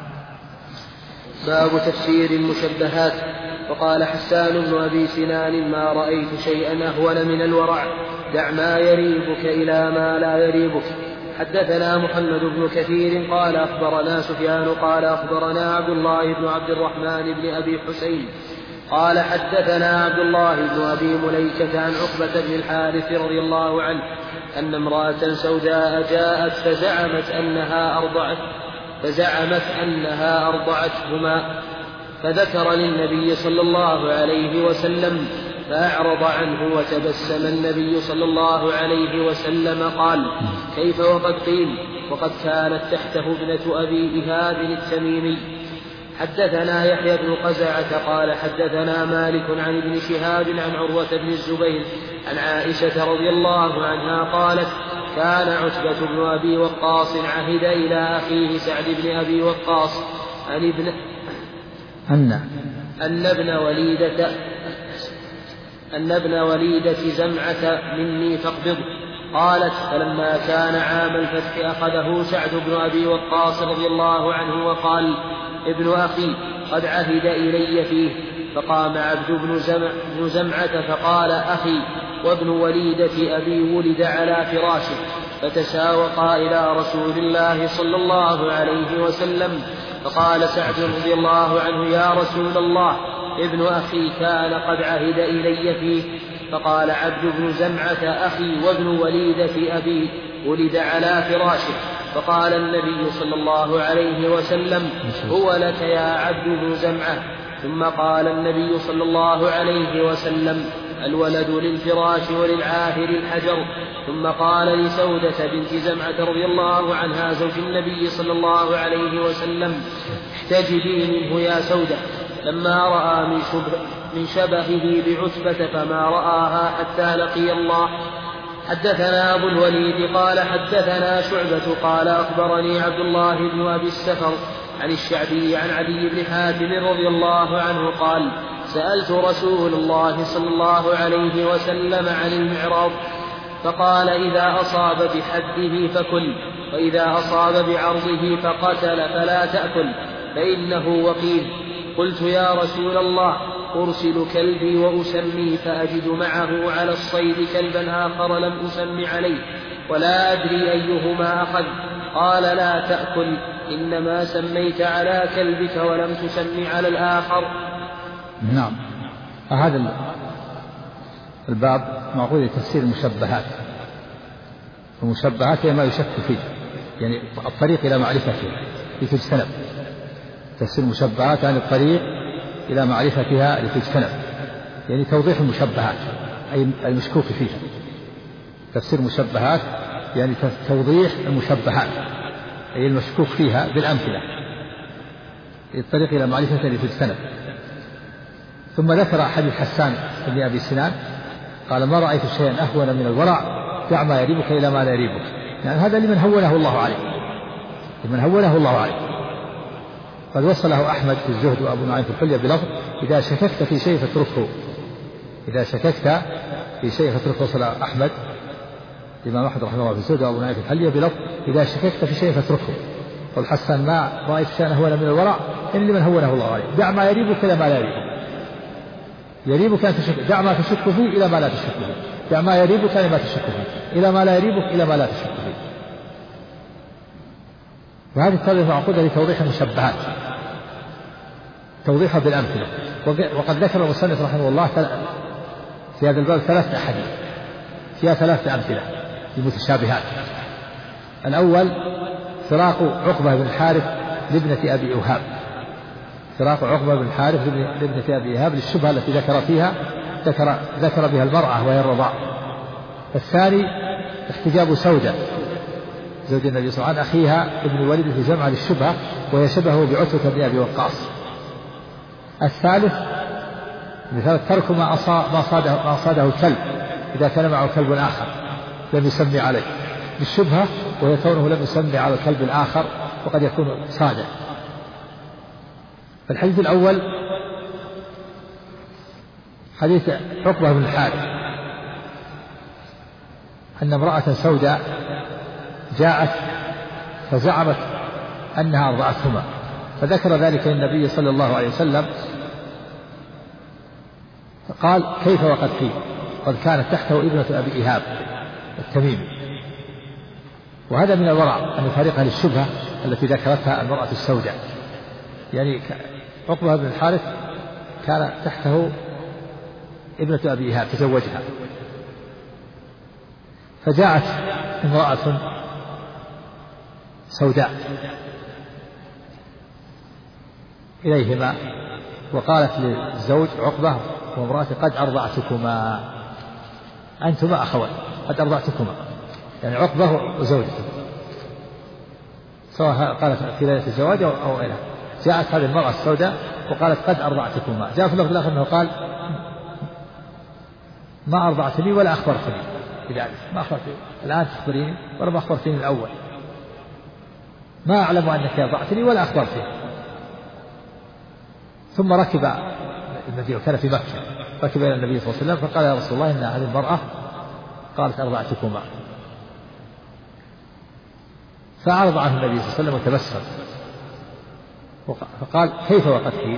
باب تفسير المشبهات. وقال حسان بن أبي سنان: ما رأيت شيئا أهون من الورع، دع ما يريبك إلى ما لا يريبك. حدثنا محمد بن كثير قال أخبرنا سفيان قال أخبرنا عبد الله بن عبد الرحمن بن أبي حسين قال حدثنا عبد الله بن أبي مليكة عن عقبة بن الحارث رضي الله عنه أن امرأة سوداء جاءت فزعمت أنها أرضعتهما، فذكر للنبي صلى الله عليه وسلم فأعرض عنه، وتبسم النبي صلى الله عليه وسلم قال: كيف وقد قيل، وقد كانت تحته ابنة أبي إيهاب التميمي. حدثنا يحيى بن قزعة قال حدثنا مالك عن ابن شهاب عن عروة بن الزبير عن عائشة رضي الله عنها قالت: كان عتبة بن أبي وقاص عهد إلى أخيه سعد بن أبي وقاص أن ابن وليدة زمعة مني فاقبض. قالت: فلما كان عام الفتح أخذه سعد بن أبي وقاص رضي الله عنه وقال: ابن أخي قد عهد إلي فيه. فقام عبد بن زمعة فقال: أخي وابن وليدة أبي ولد على فراشه. فتساوقا إلى رسول الله صلى الله عليه وسلم. فقال سعد رضي الله عنه: يا رسول الله، ابن أخي كان قد عهد إلي فيه. فقال عبد بن زمعة: أخي وابن وليدة أبي ولد على فراشه. فقال النبي صلى الله عليه وسلم: هو لك يا عبد بن زمعة. ثم قال النبي صلى الله عليه وسلم: الولد للفراش وللعاهر الحجر. ثم قال لسودة بنت زمعة رضي الله عنها زوج النبي صلى الله عليه وسلم: احتجبي منه يا سودة. لما رأى من شبهه بعتبة فما رآها حتى لقي الله. حدثنا أبو الوليد قال حدثنا شعبة قال أخبرني عبد الله بن أبي السفر عن الشعبي عن عدي بن حاتم رضي الله عنه قال: سألت رسول الله صلى الله عليه وسلم عن المعراض، فقال: إذا أصاب بحده فكل، وإذا أصاب بعرضه فقتل فلا تأكل، فإنه وقيل. قلت: يا رسول الله، أرسل كلبي وأسمي فأجد معه على الصيد كلبا آخر لم أسم عليه ولا أدري أيهما أخذ. قال: لا تأكل، إنما سميت على كلبك ولم تسم على الآخر. نعم. هذا الباب معقول تفسير المشبهات. المشبهات هي ما يشك فيه، يعني الطريق إلى معرفتها لتجتنب. تفسير المشبهات يعني الطريق إلى معرفتها لتجتنب، يعني توضيح المشبهات أي المشكوك فيها. تفسير المشبهات يعني توضيح المشبهات أي المشكوك فيها بالأمثلة، الطريق إلى معرفتها لتجتنب. ثم ذكر حديث حسان بن أبي سنان قال: ما رأيت شيئا أهون من الورع، دع ما يريبك إلى ما لا يريبك. يعني هذا لمن هونه الله عليه، لمن هونه الله عليه. قد وصله أحمد في الزهد وأبو نعيم في الحلية بلفظ: إذا شككت في شيء فاتركه. إذا شككت في شيء فاتركه. وصل أحمد الإمام أحمد رحمه الله في الزهد وأبو نعيم في الحلية بلفظ: إذا شككت في شيء فاتركه. والحسن: ما رأيت شيئا أهون من الورع، يعني لمن هونه الله عليه. دع ما يريبك إلى ما لا يريبك. يريبك أن تشك، دع ما تشك فيه إلى ما لا تشك فيه. دع ما يريبك إلى ما تشك فيه، إلى ما لا يريبك إلى ما لا تشك فيه. وهذه الترجمة معقودة لتوضيح المشبهات، توضيحها بالأمثلة. وقد ذكر المصنف رحمه الله في هذا الباب 3 أحاديث فيها 3 أمثلة للمتشابهات. الأول فراق عقبة بن الحارث لابنة أبي إيهاب، فراق عقبة بن الحارث لابنة أبي إيهاب للشبهة التي ذكر بها المرأة وهي الرضاع. الثاني احتجاب سودة زوج النبي صلى الله عليه وسلم أخيها ابن الوليد في جمع للشبهة وهي شبهه بعتبة بن أبي وقاص. الثالث مثال ترك ما أصاده الكلب إذا كان معه كلب آخر لم يسمي عليه بالشبهة، وهي كونه لم يسمي على الكلب الآخر وقد يكون صادق. الحديث الأول حديث عقبة بن الحارث أن امرأة سوداء جاءت فزعمت أنها أرضعتهما، فذكر ذلك للنبي صلى الله عليه وسلم فقال كيف وقد قيل قد كانت تحته ابنة أبي إيهاب التميمي. وهذا من الورع أن يفارقها للشبهة التي ذكرتها المرأة السوداء، يعني عقبة بن الحارث كان تحته ابنة أبي إيهاب تزوجها، فجاءت امرأة سوداء إليهما وقالت للزوج عقبة وامرأته قد أرضعتكما أنتما أخوان، قد أرضعتكما، يعني عقبة وزوجته سواء قالت في ليلة الزواج أو غيرها. جاءت هذه المرأة السوداء وقالت قد أرضعتكما. جاء في اللفظ الآخر أنه قال ما أرضعتني ولا أخبرتني بذلك، ما أخبرتني الآن تخبريني ولا ما أخبرتني الأول، ما أعلم أنك أرضعتني ولا أخبرتني. ثم ركب المدينة وكان في مكة، ركب إلى النبي صلى الله عليه وسلم فقال يا رسول الله إن هذه المرأة قالت أرضعتكما، فعرض عنه النبي صلى الله عليه وسلم وتبسم فقال كيف وقد قيل،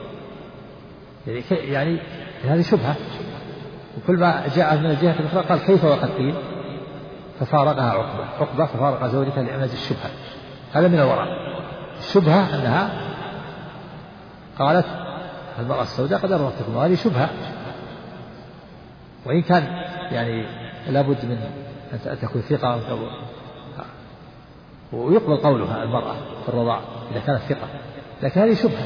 يعني هذه شبهة، وكل ما جاء من الجهة الأخرى قال كيف وقد قيل، ففارقها عقبة ففارق زوجها لعمز الشبهة. هذا من الورع. الشبهة أنها قالت المرأة السوداء قد أرضعتكم، وهذه شبهة، وإن كان يعني لابد من أن تكون ثقة ويقبل قولها المرأة في الرضاع إذا كانت ثقة، لكن هذه شبهة.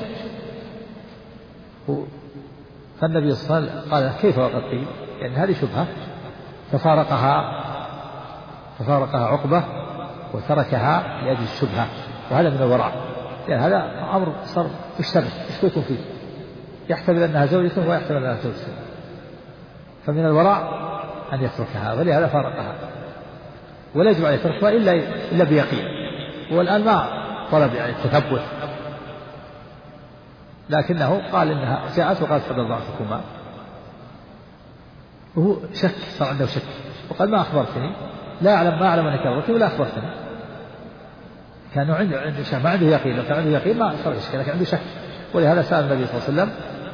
فالنبي صلى الله عليه وسلم قال كيف وقد قيل، يعني هذه شبهة، ففارقها عقبة وتركها لأجل الشبهة. وهذا من الورع، يعني هذا أمر صار مشتبه يشككون فيه، يحتمل أنها زوجته ويحتمل أنها زوجته، فمن الورع أن يتركها، ولهذا فارقها، ولا يجب أن يتركها إلا بيقين. والآن ما طلب يعني التثبت، لكنه قال إنها جاءت وقالت قد أرضعتكما، وهو شك، صار عنده شك، وقال ما أخبرتني، ما أعلم أنك أرضعتني ولا أخبرتني. كان عنده شك، ما عنده يقين، لو كان عنده يقين ما صار إشكال، لكن عنده شك، ولهذا سأل النبي صلى الله عليه وسلم،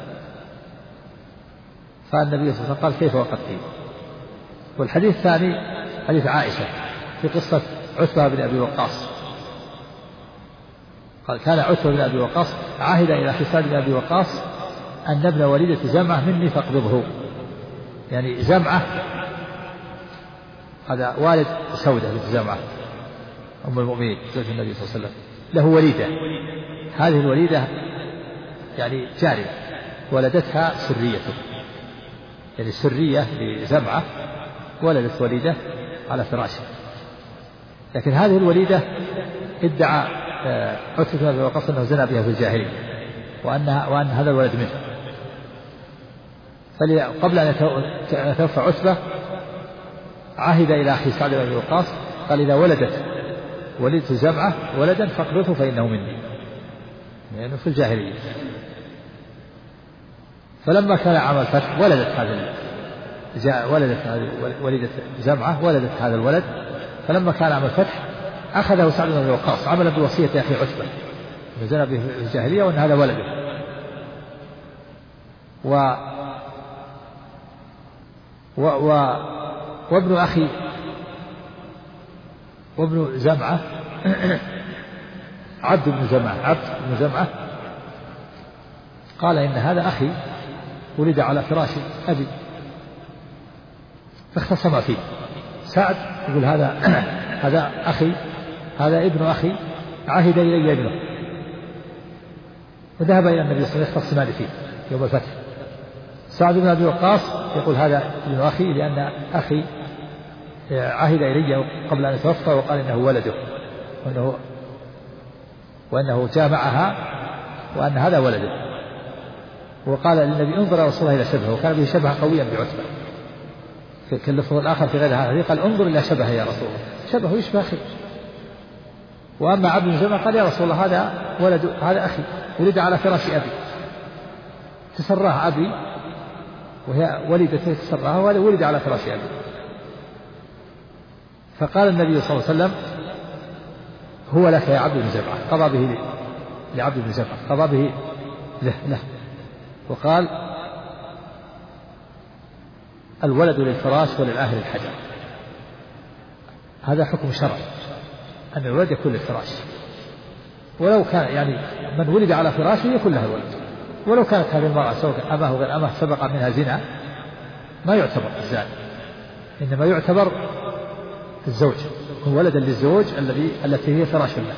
فالنبي صلى الله عليه وسلم قال كيف وقد قيل. والحديث الثاني حديث عائشة في قصة عتبة بن أبي وقاص، قال كان عتبة بن أبي وقاص عهد إلى خصال بن أبي وقاص أن ابن وليدة زمعة مني فاقبضه، يعني زمعة هذا والد سودة بنت زمعة أم المؤمنين زوج النبي صلى الله عليه وسلم، له وليدة، هذه الوليدة يعني جارية ولدتها سريته، يعني سرية لزمعة ولدت وليدة على فراشه، لكن هذه الوليدة ادعى عتبة بن أبي وقاص أنه زنى بها في الجاهلية وأن هذا الولد منه. قبل أن يتوفى عتبة عهد إلى أخي سعد بن أبي وقاص قال إذا ولدت ولدت زمعة ولدا فاقبضه فإنه مني، يعني في الجاهلية. فلما كان عام الفتح ولدت وليدة زمعة ولدت هذا الولد، فلما كان عام الفتح أخذه سعد بن أبي وقاص عملا بوصية أخي عتبة زنى به في الجاهلية وأن هذا ولده. وابن أخي وابن زمعة عبد بن زمعة قال إن هذا أخي ولد على فراش أبي، فاختصم فيه. سعد يقول هذا أخي، هذا ابن أخي عهد إلي ابنه، وذهب إلى النبي صلى الله عليه وسلم يختصمان فيه يوم الفتح. سعد بن أبي وقاص يقول هذا ابن أخي لأن أخي عهد إلي قبل أن يتوفى وقال إنه ولده وأنه جامعها وأن هذا ولده، وقال للنبي انظر يا رسول الله إلى شبهه، وكان به شبه قويا بعتبة. في اللفظ الآخر في غير هذا قال انظر إلى شبهه يا رسول الله، شبهه يشبه أخي. وأما عبد بن زمعة قال يا رسول الله هذا أخي ولد على فراش أبي، تسراه أبي وهي ولدته تسراه، وهذا ولد على فراش أبي. فقال النبي صلى الله عليه وسلم هو لك يا عبد بن زمعة، قضى به لعبد بن زمعة، قضى به له. وقال الولد للفراش وللآهل الحجر. هذا حكم شرعي أن الولد يكون للفراش، ولو كان يعني من ولد على فراشه يكون له الولد، ولو كانت هذه المرأة سواء أمه غير أمه سبق منها زنا ما يعتبر الزاني، إنما يعتبر الزوج، هو ولدا للزوج التي هي فراش له.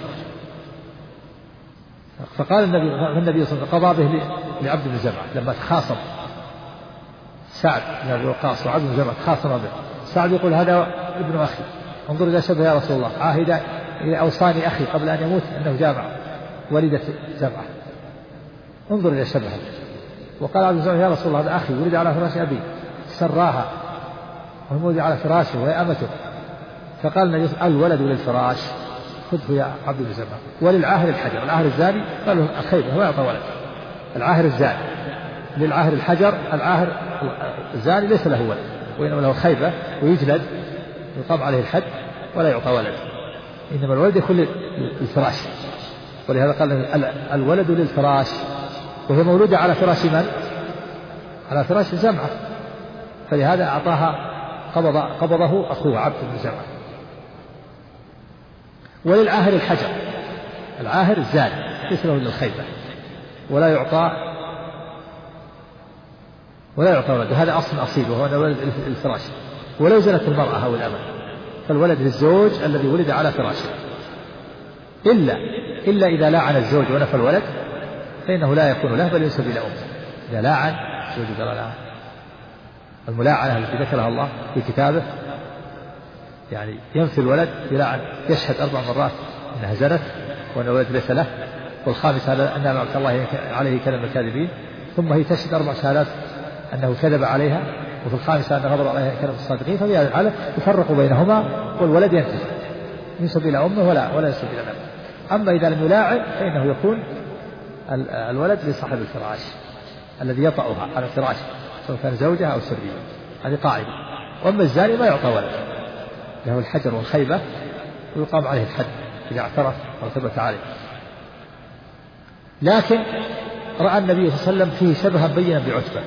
فقال النبي صلى الله عليه وسلم قضى به لعبد بن زمعة لما تخاصم سعد بن أبي وقاص وعبد بن زمعة تخاصم به. سعد يقول هذا ابن أخي، انظر إلى شبه يا رسول الله، عاهد إلى أوصاني أخي قبل أن يموت أنه جامع ولدت زمعة، انظر إلى شبهه. وقال عبد بن زمعة يا رسول الله هذا أخي ولد على فراش أبي، سراها ومولد على فراشه وهي أمته. فقال النبي الولد للفراش خذه يا عبد بن زمعة، وللعاهر الحجر. العاهر الزاني قال له الخيبة هو يعطى ولد، العاهر الزاني للعاهر الحجر، العاهر الزاني ليس له ولد وإنما له خيبة ويجلد يقام عليه الحد ولا يعطى ولد، إنما الولد يكون للفراش. ولهذا قال الولد للفراش، وهي مولودة على فراش من؟ على فراش زمعة، فلهذا أعطاها قبضه أخوه عبد بن زمعة. وللعاهر الحجر، العاهر الزاني ليس له للخيبة ولا يعطى ولد، هذا أصيل وهو الولد الفراش. ولو زنت المرأة أو الأمة فالولد للزوج الذي ولد على فراشه، إلا إذا لاعن الزوج ونفى الولد فإنه لا يكون له بل ينسب إلى أمه. إذا لاعن الزوج الملاعنة التي ذكرها الله في كتابه يعني ينفي الولد يلاعن، يشهد 4 مرات أنها زنت وأن الولد ليس له، والخامس أن لعنة الله عليه كلام الكاذبين، ثم هي تشهد 4 شهادات أنه كذب عليها، وفي الخامسة أن غضب عليها كلام الصادقين. ففي هذه الحالة يفرق بينهما والولد ينسب إلى أمه ولا ينسب إلى أبيه. أما إذا لم يلاعن فإنه يكون الولد لصاحب الفراش الذي يطأها على الفراش سواء كان زوجها أو سرية، هذه قاعدة. وأما الزاني ما يعطى ولد، له الحجر والخيبة ويقام عليه الحد إذا اعترف أو ثبت عليه. لكن رأى النبي صلى الله عليه وسلم فيه شبها بينا بعتبة،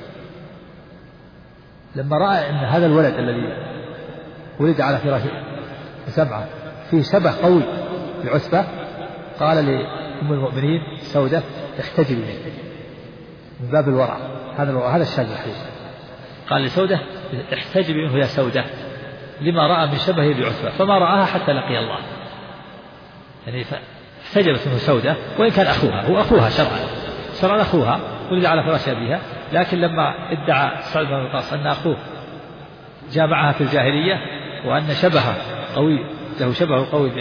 لما رأى أن هذا الولد الذي ولد على فراش زمعة فيه شبه قوي بعتبة قال لأم المؤمنين سودة احتجبي منه من باب الورع، هذا الشاذ الحديث. قال لسودة احتجبي منه يا سودة لما رأى من شبهه بعتبة، فما رآها حتى لقي الله. يعني احتجبت منه سودة وإن كان أخوها، هو أخوها شرعا أخوها ولد على فراش أبيها، لكن لما ادعى سعد بن وقاص أن أخوه جامعها في الجاهلية وأن شبهه قوي له شبه قوي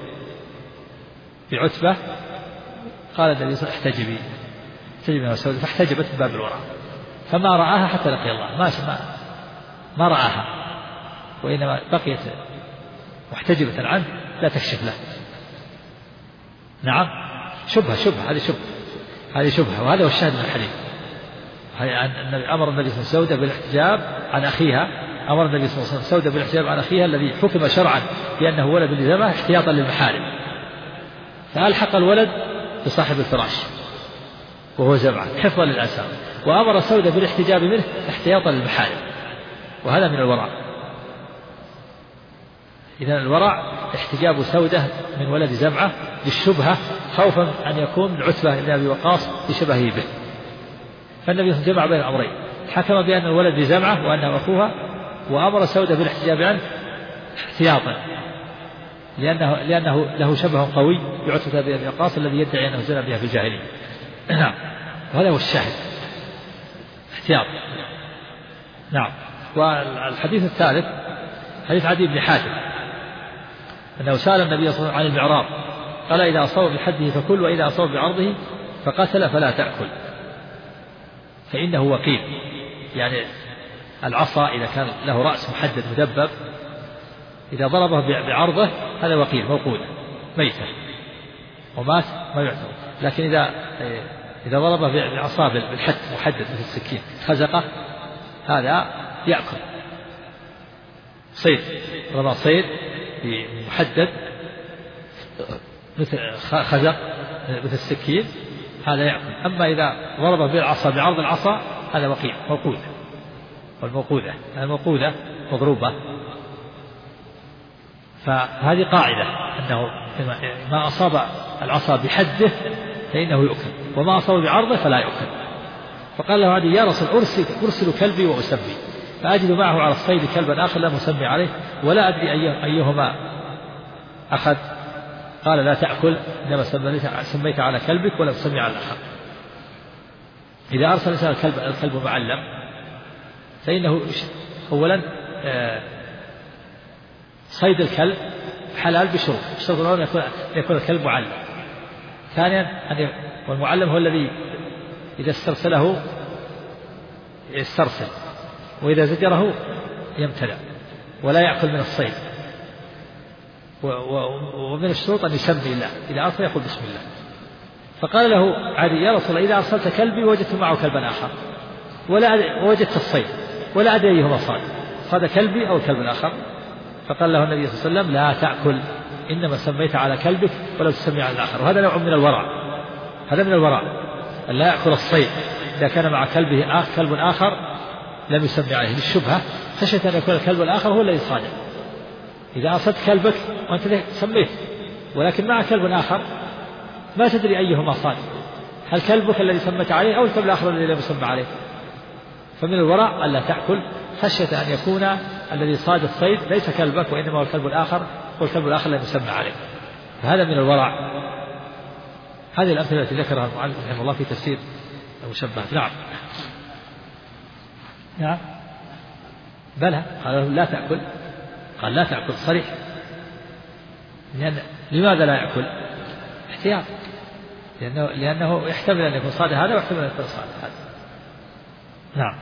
بعتبة قال النبي صلى الله عليه وسلم احتجبي منها سودة، فاحتجبت من باب الورع، فما رآها حتى لقي الله، ما رآها، وإنما بقيت محتجبة عنه لا تكشف له. نعم شبهة هذه شبهة، وهذا هو الشاهد من الحديث. أمر النبي صلى الله عليه وسلم سودة بالاحتجاب عن أخيها، أمر النبي صلى الله عليه وسلم سودة بالاحتجاب عن أخيها الذي حكم شرعا بأنه ولد لزمه احتياطا للمحارم، فألحق الولد بصاحب الفراش وهو زمعة حفظا للأنساب، وأمر سودة بالاحتجاب منه احتياطا للمحارم، وهذا من الورع. إذن الورع احتجاب سودة من ولد زمعة للشبهة خوفا أن يكون عتبة بن أبي وقاص لشبهه به، فالنبي جمع بين الأمرين، حكم بأن الولد لزمعة وأنه أخوها، وأمر سودة بالاحتجاب عنه احتياطا لأنه له شبه قوي بعتبة بن أبي وقاص الذي يدعي أنه زنى بها في الجاهلية. وهذا هو الشاهد، احتياط. نعم. والحديث الثالث حديث عدي بن حاتم أنه سأل النبي صلى الله عليه وسلم عن المعراض قال إذا أصاب بحده فكل وإذا أصاب بعرضه فقتل فلا تأكل فإنه وقيل، يعني العصا إذا كان له رأس محدد مدبب إذا ضربه بعرضه هذا وقيل موقودة ميتة ومات ما يعتبر، لكن إذا ضربه بعصا بالحد محدد مثل السكين خزقه هذا يأكل. صيد رمى صيد محدد مثل خزق مثل السكين هذا يأكل. أما إذا ضربه بالعصا بعرض العصا هذا وقيل موقودة، والموقودة الموقودة مضروبة. فهذه قاعدة أنه ما أصاب العصا بحده فإنه يؤكل وما أصاب بعرضه فلا يؤكل. فقال له عدي يا رسول أرسل كلبي وأسمي فأجد معه على الصيد كلبا آخر لا مسمي عليه ولا أدري أيهما أخذ. قال لا تأكل إنما سميت على كلبك ولا تسمي على الآخر. إذا أرسل الإنسان الكلب معلم فإنه أولا صيد الكلب حلال بشروط، الشرط الأول أن يكون الكلب معلم. ثانيا والمعلم هو الذي إذا استرسله يسترسل وإذا زجره يمتنع ولا يأكل من الصيد. ومن الشروط أن يسمي الله، إذا أرسل يقول بسم الله. فقال له عدي يا رسول الله إذا أرسلت كلبي وجدت معه كلبا آخر ووجدت الصيد ولا أدري أيهما صاد كلبي أو الكلب الآخر. فقال له النبي صلى الله عليه وسلم لا تأكل إنما سميت على كلبك ولا تسمي على الآخر. وهذا نوع من الورع، هذا من الورع أن لا يأكل الصيد إذا كان مع كلبه كلب آخر لم يسمي عليه للشبهة خشية أن يكون الكلب الآخر هو الذي صاد. إذا أرسلت كلبك وأنت سميت ولكن مع كلب آخر ما تدري أيهما صاد، هل كلبك الذي سميت عليه أو الكلب الآخر الذي لم يسمى عليه. فمن الورع ألا تأكل خشية أن يكون الذي صاد الصيد ليس كلبك وإنما هو الكلب الآخر والكلب الآخر لم يسمى عليه. فهذا من الورع. هذه الأمثلة التي ذكرها المؤلف رحمه الله في تفسير المشبهات. نعم بلى قال لا تأكل، قال لا تأكل صريح. لماذا لا يأكل؟ احتياط، لأنه يحتمل أن يكون صاد هذا ويحتمل أن يكون صاد هذا. نعم.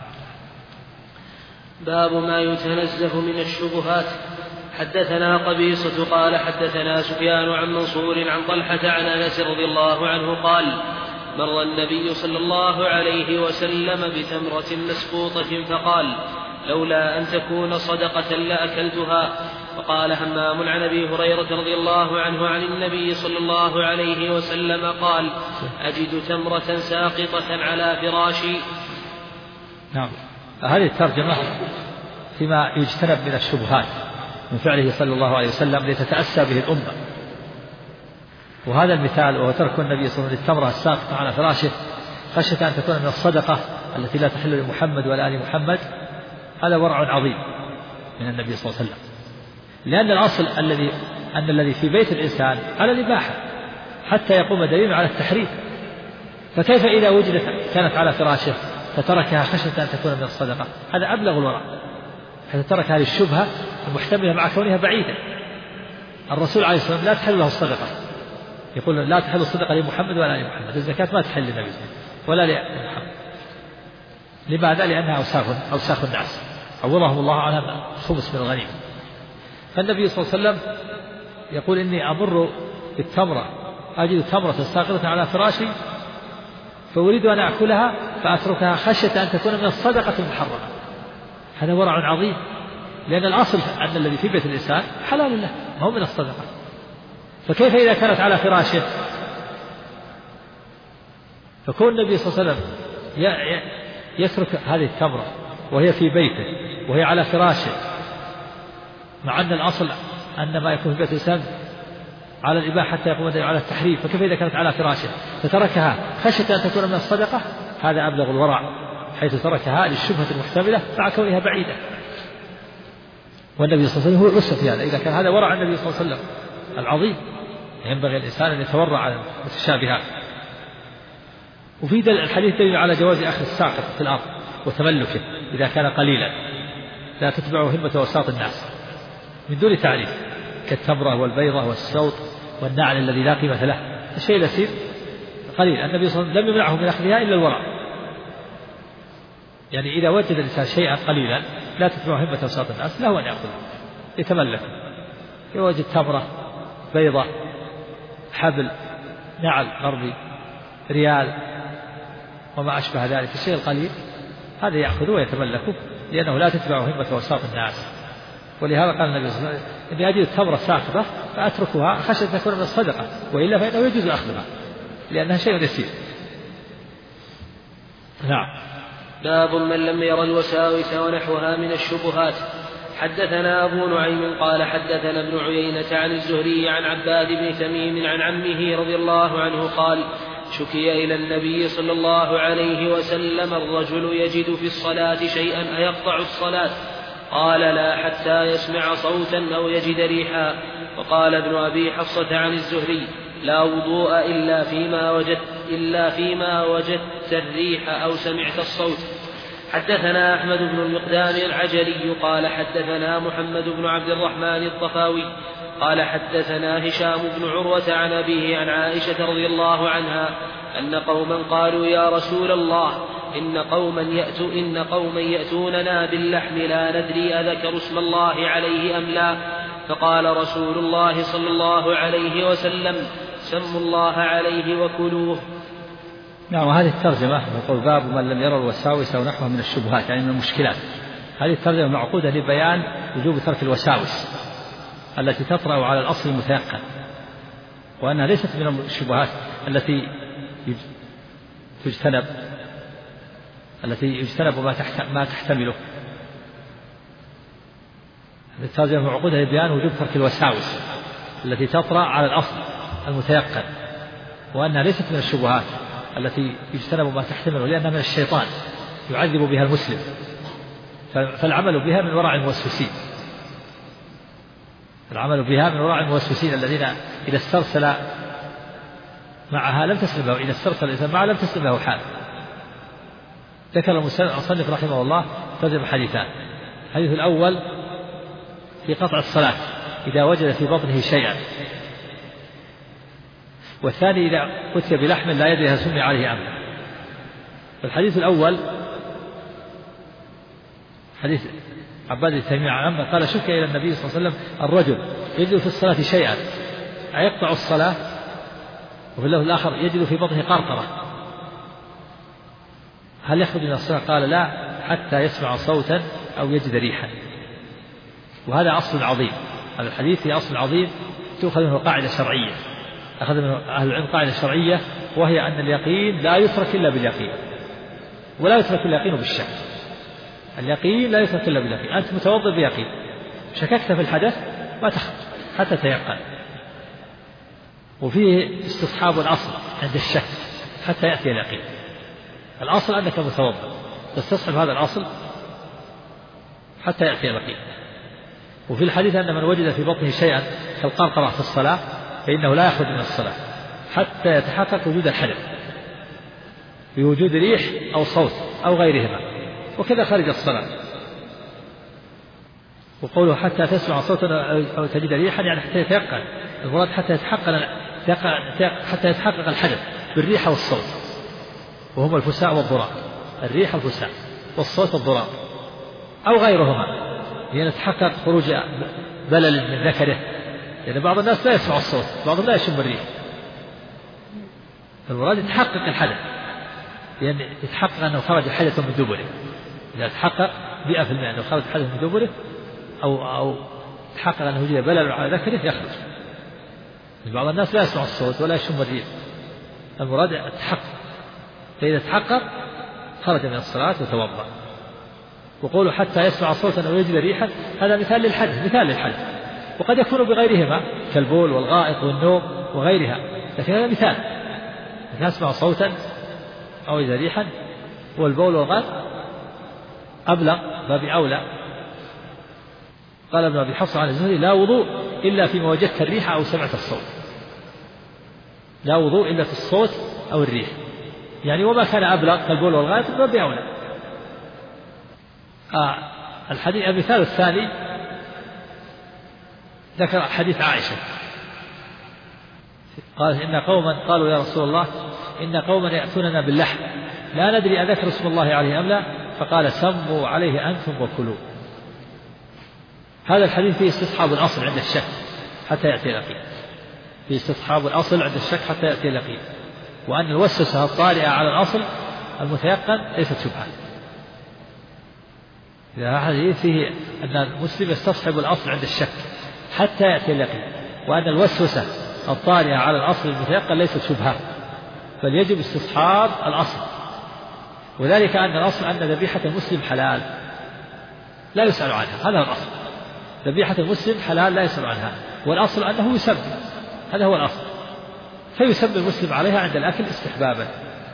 باب ما يتنزه من الشبهات. حدثنا قبيصة قال حدثنا سفيان عن منصور عن طلحة عن أنس رضي الله عنه قال مر النبي صلى الله عليه وسلم بتمرة مسقوطة فقال لولا أن تكون صدقة لأكلتها. وقال همام عن أبي هريرة رضي الله عنه عن النبي صلى الله عليه وسلم قال أجد تمرة ساقطة على فراشي. نعم. هذه الترجمة فيما يجتنب من الشبهات من فعله صلى الله عليه وسلم لتتأسى به الأمة. وهذا المثال وهو ترك النبي صلى الله عليه وسلم التمرة الساقطة على فراشه خشية أن تكون من الصدقة التي لا تحل لمحمد ولا آل محمد، هذا ورع عظيم من النبي صلى الله عليه وسلم. لأن الأصل أن الذي في بيت الإنسان على الإباحة حتى يقوم دليل على التحريم، فكيف إذا وجدت كانت على فراشه فتركها خشية أن تكون من الصدقة؟ هذا أبلغ الورع، حتى ترك هذه الشبهة المحتملة مع كونها بعيدة. الرسول عليه الصلاة والسلام لا تحل له الصدقة، يقول لا تحل الصدقة لمحمد ولا لمحمد، الزكاة ما تحل للنبي ولا لمحمد. لماذا؟ لأنها أوساخ الناس عوضهم الله عنها خبز من الغنيمة. فالنبي صلى الله عليه وسلم يقول إني أمر بالتمرة أجد تمرة ساقطة على فراشي فأريد أن أكلها فأتركها خشية أن تكون من الصدقة المحرمة. هذا ورع عظيم، لأن الأصل أن الذي في بيت الإنسان حلال له ما هو من الصدقة، فكيف إذا كانت على فراشه؟ فكون النبي صلى الله عليه وسلم يترك هذه التمرة وهي في بيته وهي على فراشه، مع أن الأصل أن ما يكون في بيت الإنسان على الإباحة حتى يقوم على التحريم، فكيف إذا كانت على فراشه فتركها خشية أن تكون من الصدقة؟ هذا أبلغ الورع، حيث تركها للشبهة المحتملة مع كونها بعيدة. والنبي صلى الله عليه وسلم هو الأسوة في هذا. إذا كان هذا ورع النبي صلى الله عليه وسلم العظيم، ينبغي الإنسان أن يتورع على المتشابهات. وفي الحديث دليل على جواز أخذ الساقط في الأرض وتملكه إذا كان قليلا، لا تتبعه همة وساط الناس من دون تعريف، كالتمرة والبيضة والسوط والنعل الذي لا قيمة له، الشيء اليسير قليل. النبي صلى الله عليه وسلم لم يمنعه من أخذها إلا الورع، يعني إذا وجد الإنسان شيئا قليلا لا تتبعه همة وساط الناس له أن يأخذه يتملك، يوجد تمرة، بيضة، حبل، نعل غربي، ريال وما أشبه ذلك، الشيء القليل هذا يأخذه ويتملكه، لأنه لا تتبعه همة وساط الناس. ولهذا قال النبي صلى الله عليه وسلم إني أجد التمرة ساقطة فأتركها خشية أن تكون من الصدقة، وإلا فإنه يجوز أخذها لأنها شيء يسير. نعم. باب من لم ير الوساوس ونحوها من الشبهات. حدثنا أبو نعيم قال حدثنا ابن عيينة عن الزهري عن عباد بن تميم عن عمه رضي الله عنه قال شكي إلى النبي صلى الله عليه وسلم الرجل يجد في الصلاة شيئا أيقطع الصلاة؟ قال لا حتى يسمع صوتا أو يجد ريحا. وقال ابن أبي حفصة عن الزهري لا وضوء إلا فيما وجدت الريح أو سمعت الصوت. حدثنا أحمد بن المقدام العجلي قال حدثنا محمد بن عبد الرحمن الطفاوي قال حدثنا هشام بن عروة عن أبيه عن عائشة رضي الله عنها أن قوما قالوا يا رسول الله إن قوما يأتوننا باللحم لا ندري أذكر اسم الله عليه أم لا، فقال رسول الله صلى الله عليه وسلم سموا الله عليه وكلوه. نعم. وهذه الترجمة يقول باب من لم يرى الوساوس ونحوها من الشبهات، يعني من المشكلات. هذه الترجمة معقودة لبيان وجوب ترك الوساوس التي تطرأ على الأصل المتيقن، وأنها ليست من الشبهات التي يجتنب ما تحتمله. الترجمة معقودة لبيان وجوب ترك الوساوس التي تطرأ على الأصل المتيقن، وأنها ليست من الشبهات التي يجتنب ما تحتمله، لأنها من الشيطان يعذب بها المسلم، فالعمل بها من ورع الموسوسين. العمل بها من ورع الموسوسين الذين إذا استرسل معها لم تسلم له، إذا استرسل الإنسان معها لم تسلم له حال. ذكر المصنف رحمه الله ترجم حديثان. الحديث الأول في قطع الصلاة إذا وجد في بطنه شيئا، والثاني إذا أتي بلحم لا يدري هل سمي عليه أم لا. الحديث الأول حديث عباد بن تميم عن عمه قال شكي إلى النبي صلى الله عليه وسلم الرجل يجد في الصلاة شيئا أيقطع الصلاة، وفي اللفظ الآخر يجد في بطنه قرقرة هل يخرج من الصلاة؟ قال لا حتى يسمع صوتا أو يجد ريحا. وهذا أصل عظيم، هذا الحديث هي أصل عظيم تؤخذ منه قاعدة شرعية، أخذ منه أهل العلم قاعدة شرعية، وهي أن اليقين لا يترك إلا باليقين، ولا يترك اليقين بالشك. اليقين لا يترك إلا باليقين. أنت متوضئ بيقين، شككت في الحدث ما تخرج حتى تيقن. وفيه استصحاب الأصل عند الشك حتى يأتي اليقين. الأصل أنك متوضئ، تستصحب هذا الأصل حتى يأتي اليقين. وفي الحديث أن من وجد في بطنه شيئا كالقرقرة في الصلاة فإنه لا يخرج من الصلاة حتى يتحقق وجود الحدث بوجود ريح أو صوت أو غيرهما، وكذا خارج الصلاة. وقوله حتى تسمع صوتا أو تجد ريحا يعني حتى يتيقن، المراد حتى يتحقق الحدث بالريح والصوت، وهما الفساء والضراء. الريح الفساء والصوت والضراء أو غيرهما، يعني يتحقق خروج بلل من ذكره، يعني بعض الناس لا يسمع الصوت، بعضهم لا يشم الريح. المراد يتحقق الحدث، يعني يتحقق أنه خرج حدث من دبره. إذا تحقق 100% أنه خرج حدث من دبره أو تحقق أنه وجد بلل على ذكره يخرج. بعض الناس لا يسمع الصوت ولا يشم الريح، المراد التحقق. فإذا تحقق خرج من الصلاة وتوضأ. وقوله حتى يسمع صوتا أو يجد ريحا هذا مثال للحدث، وقد يكون بغيرهما كالبول والغائط والنوم وغيرها، لكن هذا مثال نسمع صوتا أو إذا ريحا، والبول والغائط أبلغ باب أولى. قال ابن أبي حفص عن الزهري: لا وضوء إلا فيما وجدت الريح أو سمعت الصوت. لا وضوء إلا في الصوت أو الريح، يعني وما كان أبلغ كالبول والغائط باب أولى. الحديث المثال الثاني ذكر حديث عائشة قال: إن قوما قالوا يا رسول الله إن قوما يأتوننا باللحم لا ندري أذكر اسم الله عليه أم لا، فقال: سموا عليه أنتم وكلوا. هذا الحديث فيه استصحاب الأصل عند الشك حتى يأتي اليقين، فيه استصحاب الأصل عند الشك حتى يأتي اليقين، وأن الوسوسة الطارئة على الأصل المتيقن ليست شبهة. إذا الحديث فيه أن المسلم يستصحب الأصل عند الشك حتى يأتي اليقين، وأن الوسوسة الطارئة على الأصل المتيقن ليست شبهة، بل يجب استصحاب الأصل. وذلك أن الأصل أن ذبيحة المسلم حلال لا يسأل عنها، هذا هو الأصل. ذبيحة المسلم حلال لا يسأل عنها، والأصل أنه يسمى، هذا هو الأصل، فيسمى المسلم عليها عند الأكل استحبابا.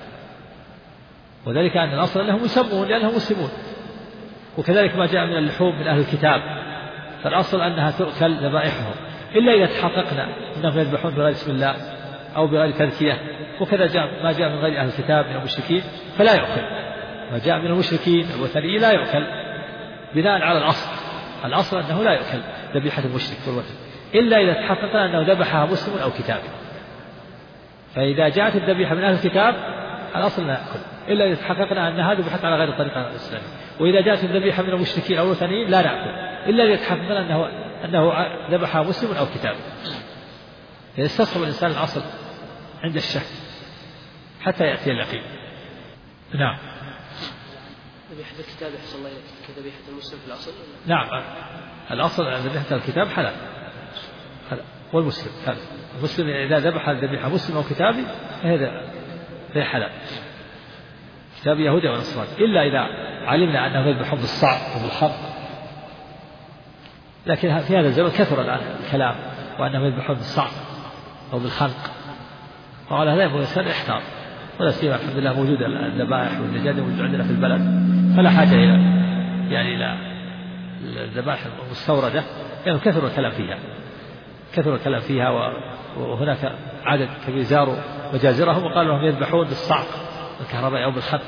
وذلك أن الأصل أنهم يسمون لأنهم مسلمون. وكذلك ما جاء من اللحوم من أهل الكتاب، فالأصل أنها تؤكل ذبائحهم، إلا إذا تحققنا أنهم يذبحون بغير اسم الله أو بغير تذكية. وكذا ما جاء من غير أهل الكتاب من المشركين فلا يؤكل، ما جاء من المشركين الوثنيين لا يؤكل بناء على الأصل. الأصل أنه لا يؤكل ذبيحة المشرك والوثن إلا إذا تحققنا أنه ذبحها مسلم أو كتابي. فإذا جاءت الذبيحة من أهل الكتاب الأصل لا يأكل إلا إذا تحققنا أنها ذبحت على غير الطريقة الإسلامية. وإذا جاءت الذبيحة من المشركين أو الوثنيين لا نأكل إلا إذا تحققنا أنه ذبحها مسلم أو كتابي. يستصحب الإنسان الأصل عند الشك حتى يأتي اليقين. نعم. ذبيحة الكتاب يحصل الله كذبيحة المسلم في الأصل؟ نعم، الأصل ذبيحة الكتاب حلال، والمسلم حلال. المسلم إذا ذبح الذبيحة مسلم أو كتابي هذا حلال، كتاب يهودي ونصراني، إلا إذا علمنا أنه يذبحون بالصعب وبالحرب. لكن في هذا الزمن كثر الآن الكلام وأنهم يذبحون بالصعب أو بالخنق، وعلى هذا ينبغي الإنسان يحتاط. ولا سيما الحمد لله موجودة الذبائح والدجاج موجودة عندنا في البلد، فلا حاجة إلى الذبائح المستوردة، لأنه كثر الكلام فيها وهناك عدد كبير زاروا مجازرهم وقالوا لهم يذبحون بالصعق الكهرباء أو بالخنق.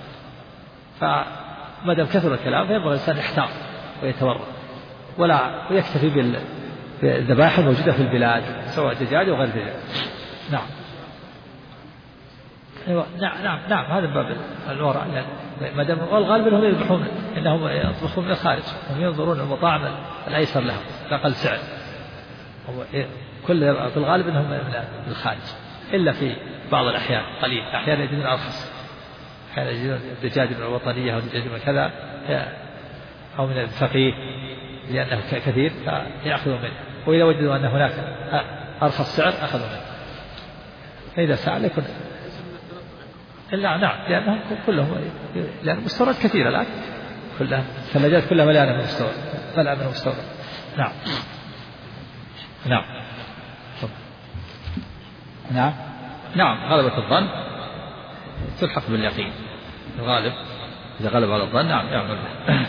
فما دام كثر الكلام فينبغي الإنسان يحتاط ويتورع ويكتفي بالذبائح الموجودة في البلاد سواء دجاج أو غير دجاج. نعم. أيوة. نعم هذا باب الورع، ما دام والغالب انهم يذبحون انهم يطبخون من الخارج، هم ينظرون المطاعم الايسر لهم باقل سعر، كل في الغالب انهم من الخارج، الا في بعض الاحيان قليل، احيانا يجدون ارخص، احيانا يجدون الدجاج من الوطنيه او دجاج من كذا او من الفقيه لانه كثير فياخذون منه، واذا وجدوا ان هناك ارخص سعر اخذوا منه، فاذا سأل يكون نعم لأنهم كلهم لأن المستورد كثيرة الآن، كلها الثلاجات كلها مليانة من المستورد، ملأ من المستورد. نعم غلبة الظن تلحق باليقين، الغالب إذا غلب على الظن نعم يعمل به.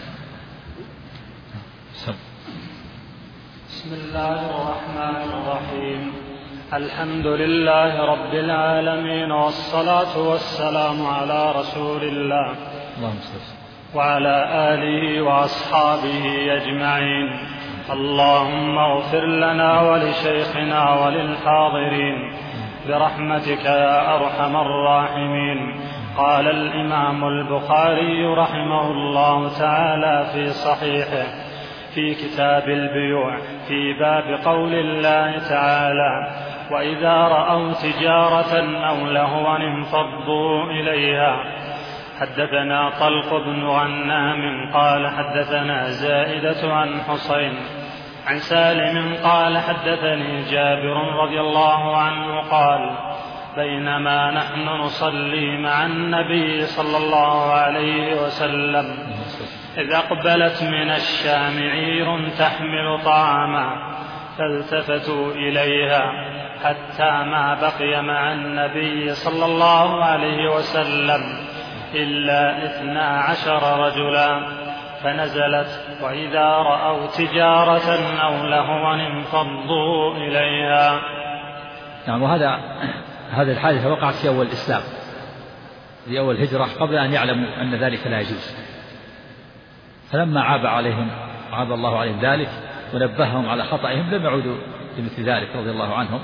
بسم الله الرحمن الرحيم. الحمد لله رب العالمين، والصلاة والسلام على رسول الله وعلى آله وأصحابه أجمعين. اللهم اغفر لنا ولشيخنا وللحاضرين برحمتك يا أرحم الراحمين. قال الإمام البخاري رحمه الله تعالى في صحيحه في كتاب البيوع في باب قول الله تعالى: وإذا رأوا تجارة أو لهوا انفضوا إليها. حدثنا طلق بن غنام قال حدثنا زائدة عن حسين عن سالم قال حدثني جابر رضي الله عنه قال: بينما نحن نصلي مع النبي صلى الله عليه وسلم إذ أقبلت من الشام عير تحمل طعاما فالتفتوا إليها حتى ما بقي مع النبي صلى الله عليه وسلم إلا 12 رجلا، فنزلت وإذا رأوا تجارة أو لهوا انفضوا إليها. نعم. هذه الحادثة وقعت في أول الإسلام، في أول الهجرة، قبل أن يعلموا أن ذلك لا يجوز. فلما عاب الله عليهم ذلك ونبههم على خطئهم لم يعودوا لمثل ذلك رضي الله عنهم.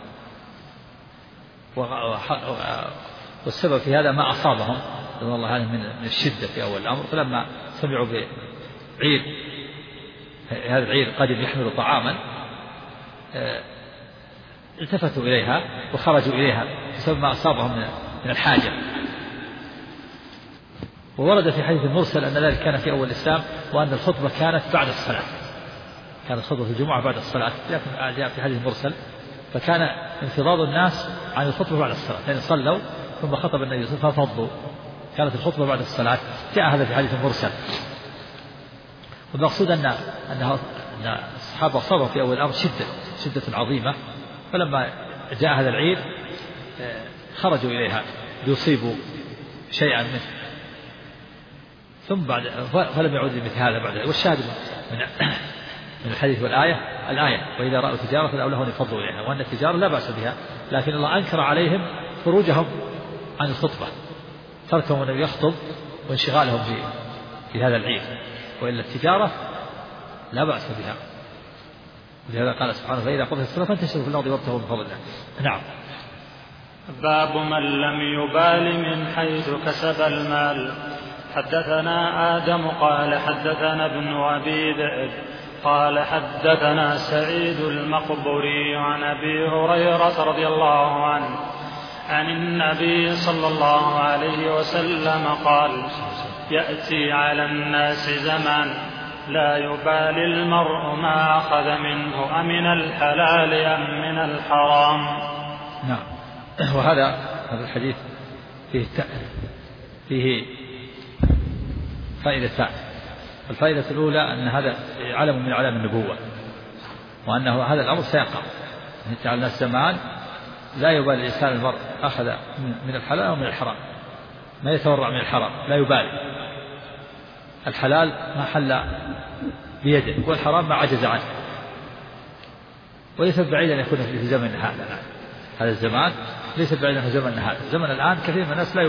والسبب في هذا ما أصابهم رضي الله عنهم من الشدة في أول الأمر. فلما سمعوا بعير، هذا العير قد يحمل طعاما، التفتوا إليها وخرجوا إليها بسبب ما أصابهم من الحاجة. وورد في حديث المرسل أن ذلك كان في أول الإسلام، وأن الخطبة كانت بعد الصلاة، كانت خطبة الجمعة بعد الصلاة، لكن جاء في حديث المرسل فكان انفضاض الناس عن الخطبة بعد الصلاة، يعني صلوا ثم خطب النبي صلى الله عليه وسلم ففضوا، كانت الخطبة بعد الصلاة. جاء هذا في حديث المرسل. والمقصود أن الصحابة صاروا في أول الأمر شدة عظيمة، فلما جاء هذا العير خرجوا إليها ليصيبوا شيئا منه، ثم بعد فلم يعود لمثل هذا بعد. والشاهد من الحديث الآية وإذا رأوا تجارة أو لهوا انفضوا إليها، وأن التجارة لا بأس بها، لكن الله أنكر عليهم خروجهم عن الخطبة، تركهم أن يخطب وانشغالهم في هذا العيد، وإلا التجارة لا بأس بها. لهذا قال سبحانه فإذا قضيت الصلاة فانتشروا في الأرض وابتغوا من فضل الله. نعم. باب من لم يبال من حيث كسب المال. حدثنا آدم قال حدثنا ابن أبي ذئب قال حدثنا سعيد المقبري عن أبي هريرة رضي الله عنه عن النبي صلى الله عليه وسلم قال: يأتي على الناس زمان لا يبالي المرء ما أخذ منه أمن الحلال أم من الحرام. نعم. وهذا الحديث فيه فائدتان. الفائدة الأولى أن هذا علم من علام النبوة، وأنه هذا الأمر سيقع. يأتي على الناس زمان لا يبالي الإنسان المرء أخذ من الحلال أو من الحرام، ما يتورع من الحرام، لا يبالي. الحلال ما حل بيده، والحرام ما عجز عنه. وليس بعيد أن يكون في زمن هذا الزمان، ليس بعيد أنه زمن هذا الزمن. الآن كثير من الناس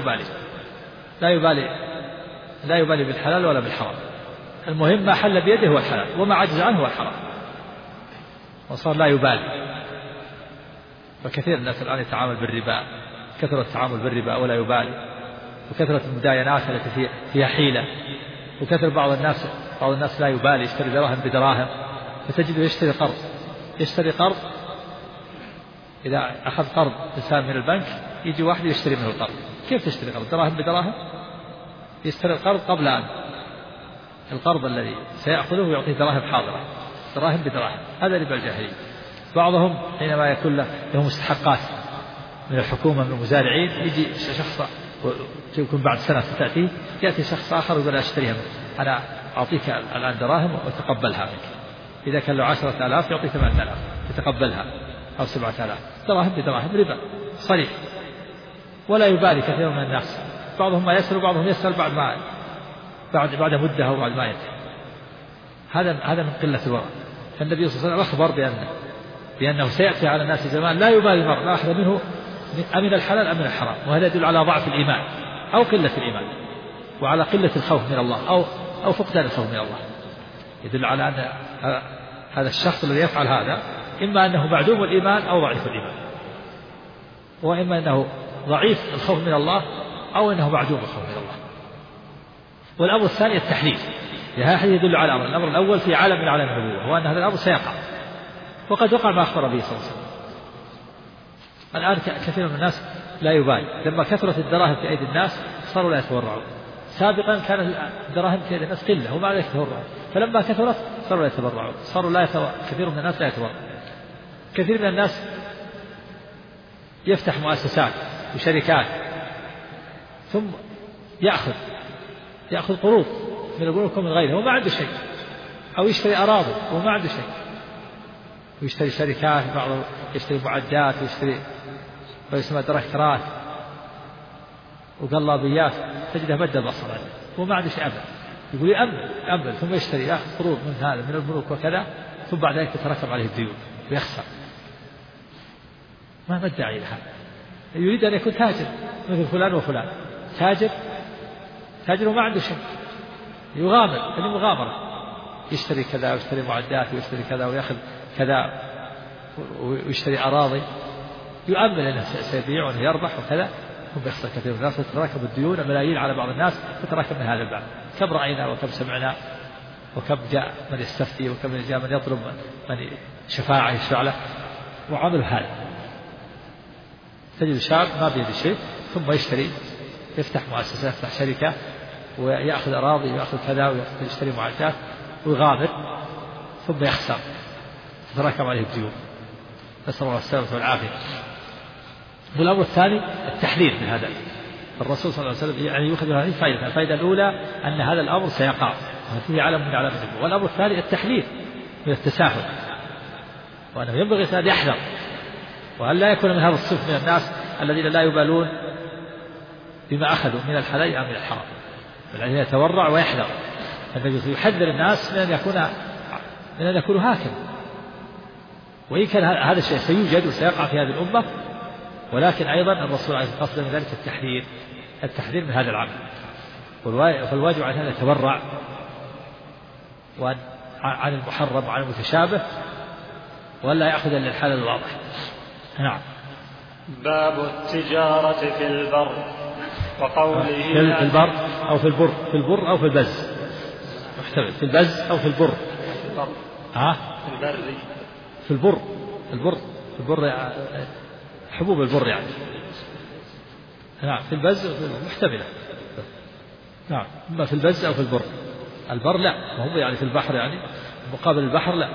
لا يبالي بالحلال ولا بالحرام، المهم ما حل بيده هو الحلال، وما عجز عنه هو الحرام، وصار لا يبالي. فكثير الناس الآن يتعامل بالربا، كثرة التعامل بالربا ولا يبالي، وكثرة المداينات التي فيها حيلة، وكثر بعض الناس لا يبالي، يشتري دراهم بدراهم، فتجده يشتري قرض. إذا أخذ قرض إنسان من البنك يجي واحد يشتري منه القرض. كيف تشتري قرض دراهم بدراهم؟ يشتري القرض قبل أن القرض الذي سيأخذه يعطيه دراهم حاضرة، دراهم بدراهم. هذا ربا الجاهلية. بعضهم حينما يكون له مستحقات من الحكومة من المزارعين، يجي شخص يكون بعد سنة تأتي، يأتي شخص آخر ويقول أشتريها منك، أنا أعطيك الآن دراهم وتقبلها منك. إذا كان له 10,000 يعطي 8,000 يتقبلها، أو 7,000. دراهم بدراهم، ربا صريح. ولا يبالي كثير من الناس، بعضهم ما يسأل وبعضهم يسأل بعد مدة أو بعد ما ينتهي. هذا من قلة الورع. فالنبي صلى الله عليه وسلم أخبر بأنه سيأتي على الناس زمان لا يبالي المرء لا أخذ منه أمن الحلال أم من الحرام. وهذا يدل على ضعف الإيمان أو قلة الإيمان، وعلى قلة الخوف من الله أو فقدان الخوف من الله. يدل على أن هذا الشخص الذي يفعل هذا إما أنه معدوم الإيمان أو ضعيف الإيمان، وإما أنه ضعيف الخوف من الله أو أنه معدوم الخوف من الله. والأمر الثاني التحليل. هذا الحديث يدل على الأمر الأول في عالم من عالم النبوة، وأن هذا الأمر سيقع، وقد وقع ما أخبر به صلى الله عليه وسلم. الآن كثير من الناس لا يبالي. لما كثرت الدراهم في أيدي الناس صاروا لا يتورعون. سابقا كانت الدراهم في أيدي الناس قلة وما لا يتورعون، فلما كثرت صاروا لا يتبرعون، كثير من الناس لا يتورعون. كثير من الناس يفتح مؤسسات وشركات ثم يأخذ قروض من البنوك ومن غيره وما عنده شيء، أو يشتري أراضي وما عنده شيء، ويشتري شركات، بعضهم يشتري معدات ويشتري ويسمى تراكترات وقلابيات، تجده مد البصر وما عنده شيء أبدا، يقول يأمل ثم يشتري يأخذ قروض من هذا من البنوك وكذا، ثم بعد ذلك تتراكم عليه الديون ويخسر. ما الداعي لهذا؟ يريد أن يكون تاجر مثل فلان وفلان، تاجر وما عنده شيء، يغامر، هذه مغامرة، يشتري كذا ويشتري معدات ويشتري كذا ويأخذ كذا ويشتري أراضي، يؤمل أنه سيبيع وأنه يربح وكذا، ثم يخسر كثير من الناس، تتراكم الديون ملايين على بعض الناس، تتراكم من هذا الباب. كم رأينا وكم سمعنا، وكم جاء من يستفتي، وكم جاء من يطلب من شفاعة يشفع له، وعمل هذا. تجد شاب ما بيد شيء ثم يفتح مؤسسة، يفتح شركة ويأخذ أراضي ويأخذ كذا ويشتري معدات ويغامر ثم يخسر، تتراكم عليه الديون، نسأل الله السلامة والعافية. والأمر الثاني التحذير من هذا. الرسول صلى الله عليه وسلم يعني يؤخذ هذه فائدة. الفائدة الأولى أن هذا الأمر سيقع وفيه علم من علامات النبوة. والأمر الثاني التحذير من التساهل، وأنه ينبغي أن يحذر، وأن لا يكون من هذا الصنف من الناس الذين لا يبالون بما أخذوا من الحلال أو من الحرام، بل أن يتورع ويحذر. النبي يحذر الناس من أن يكونوا هكذا، وإن كان هذا الشيء سيوجد وسيقع في هذه الأمة، ولكن أيضا الرسول عليه الصلاة والسلام من ذلك التحذير من هذا العمل. فالواجب عليه أن يتورع عن المحرم وعن المتشابه، ولا يأخذ إلا الحلال الواضح. نعم. باب التجارة في البر وقوله في البر أو في البر، في البر أو في البز، محتمل في البز أو في البر. في البر، في البر حبوب البر يعني. نعم في البز محتملة. نعم إما في البز أو في البر. البر لا، وهم يعني في البحر، يعني مقابل البحر لا.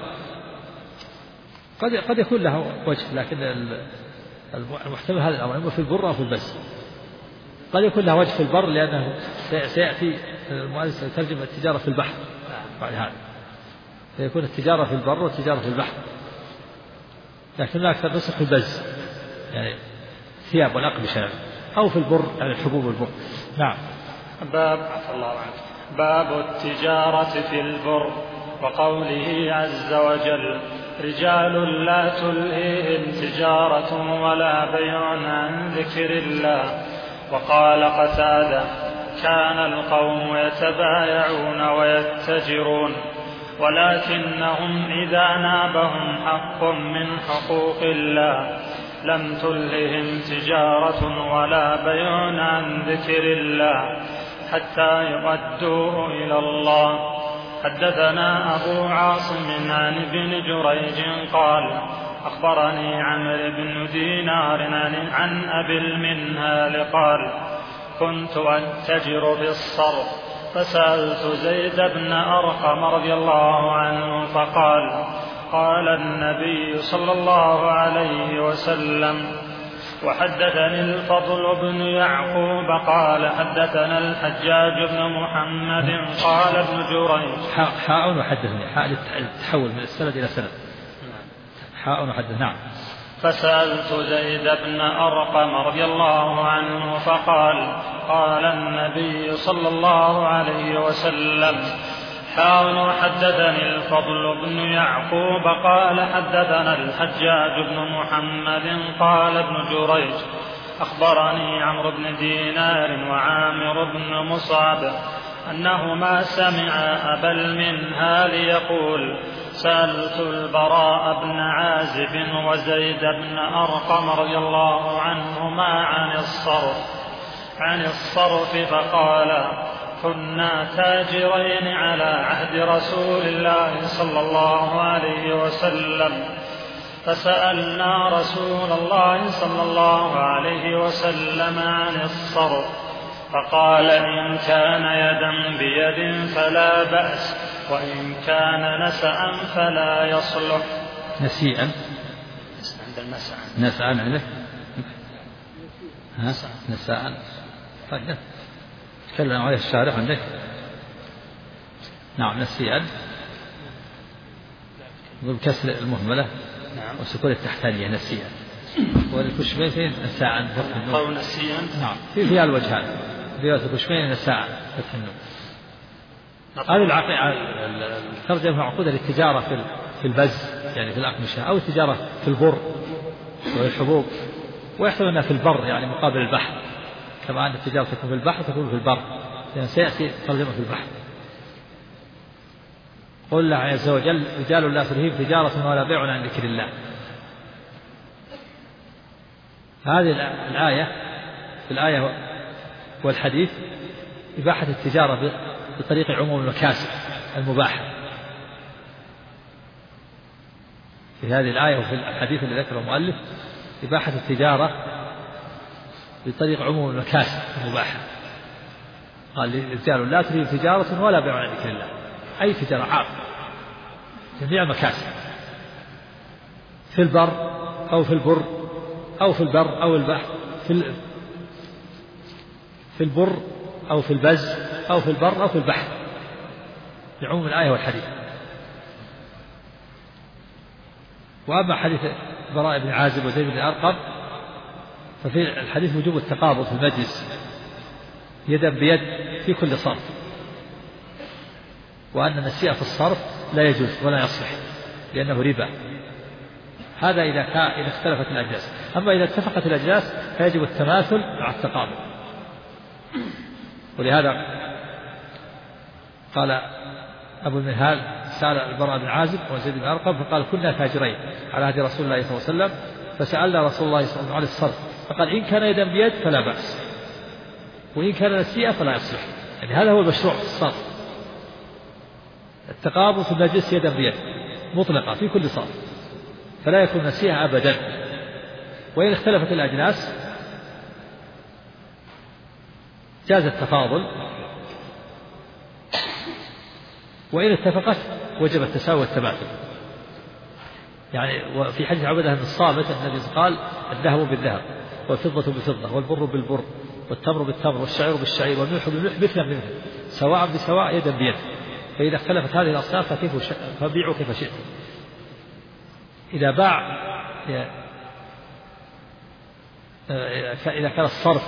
قد يكون له وجه، لكن المحتمل هذا الأمر إما في البر أو في البز. قد يكون له وجه في البر، لأنه سيأتي المؤلف يترجم التجارة في البحر بعد هذا، فيكون التجارة في البر والتجارة في البحر. لكن لا أكثر نسخ في البز، يعني ثياب والأقمشة يعني. أو في البر يعني حبوب البر. نعم. باب التجارة في البر وقوله عز وجل رجال لا تلهيهم تجارة ولا بيع عن ذكر الله. وقال قتادة كان القوم يتبايعون ويتجرون، ولكنهم إذا نابهم حق من حقوق الله لم تلههم تجارة ولا بيع عن ذكر الله حتى يؤدوه إلى الله. حدثنا أبو عاصم عن ابن جريج قال أخبرني عمرو بن دينار عن أبي المنهال قال كنت أتجر بالصرف فسألت زيد بن أرقم رضي الله عنه فقال قال النبي صلى الله عليه وسلم. وحدثني الفضل بن يعقوب قال حدثنا الحجاج بن محمد قال ابن جريج حاء وحدثني، حاء التحول من السند إلى سند، حاء وحدثني. نعم. فسألت زيد بن أرقم رضي الله عنه فقال قال النبي صلى الله عليه وسلم. حدثني الفضل بن يعقوب قال حدثنا الحجاج بن محمد قال ابن جريج أخبرني عمرو بن دينار وعامر بن مصعب أنهما سمع أبا المنهال يقول سألت البراء بن عازب وزيد بن أرقم رضي الله عنهما عن الصرف فقال كنا تاجرين على عهد رسول الله صلى الله عليه وسلم فسألنا رسول الله صلى الله عليه وسلم عن الصرف فقال إن كان يدا بيد فلا بأس وإن كان نسأ فلا يصلح. نسيئا عند المسأ نسأ عنه نساء. طيب تكلم عليه الشارع عندك. نعم نسيئا بكسر المهملة وسكون التحتانية نسيئا. والكشمين نساء فتح النون. قول نسيئا. نعم فيها الوجهان. في الكشمين نساء فتح النون. هذه الترجمة معقودة للتجارة في البز يعني في الأقمشة أو التجارة في البر والحبوب، ويحتمل أنها في البر يعني مقابل البحر، كما أن التجارة تكون في البحر تكون في البر، لأن سيأتي ترجمة في البحر. قل الله عز وجل رجال لا تلهيهم تجارة ولا بيع عن ذكر الله. هذه الآية في الآية والحديث إباحة التجارة بطريق عموم المكاسب المباحة. في هذه الآية وفي الحديث الذي ذكره المؤلف إباحة التجارة بطريق عموم المكاسب المباحة. قال رجال لا تلهيهم تجارة ولا بيع عن ذكر الله، أي تجارة عام جميع المكاسب في البر أو في البر أو في البر أو البحر، في البر أو في البز أو في البر أو في البحر، لعموم الآية والحديث. وأما حديث براء بن عازب وزيد بن أرقم ففي الحديث وجوب التقابض في المجلس يدا بيد في كل صرف، وأن النسيئة في الصرف لا يجوز ولا يصلح لأنه ربا. هذا إذا اختلفت الأجناس. أما إذا اتفقت الأجناس فيجب التماثل مع التقابض. ولهذا قال أبو المنهال سأل البراء بن عازب وزيد بن أرقم فقال كنا تاجرين على عهد رسول الله صلى الله عليه وسلم فسألنا رسول الله صلى الله عليه وسلم عن الصرف فقال إن كان يدا بيد فلا بأس وإن كان نسيئة فلا يصلح. يعني هذا هو المشروع في الصرف، التقابض في المجلس يدا بيد مطلقة في كل صرف، فلا يكون نسيئة أبدا. وإن اختلفت الأجناس جاز التفاضل، وإن اتفقت وجب التساوي والتماثل. يعني وفي حديث عبدة بن الصامت النبي قال الذهب بالذهب والفضة بالفضة والبر بالبر والتمر بالتمر والشعير بالشعير والملح بالملح مثلا بمثل سواء بسواء يدا بيد. فإذا اختلفت هذه الأصناف فبيعوا كيف شئتم. إذا كان الصرف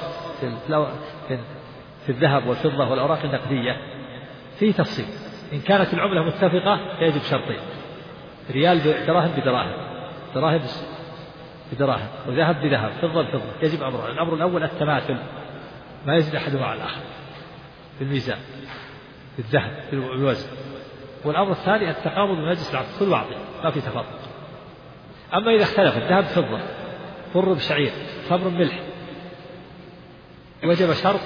في الذهب والفضة والأوراق النقدية فيه تفصيل. إن كانت العملة متفقة يجب شرطين: ريال بدراهم بدراهم، دراهم بدراهم، وذهب بذهب، فضة بفضة. يجب أمران: الأمر الأول التماثل، ما يزيد أحدهما على الآخر في الميزان في الذهب في الوزن. والأمر الثاني التقابض بمجلس العقد، كل واعطي ما في تفاضل. أما إذا اختلف الذهب فضة، بر بشعير، تمر ملح، وجب شرط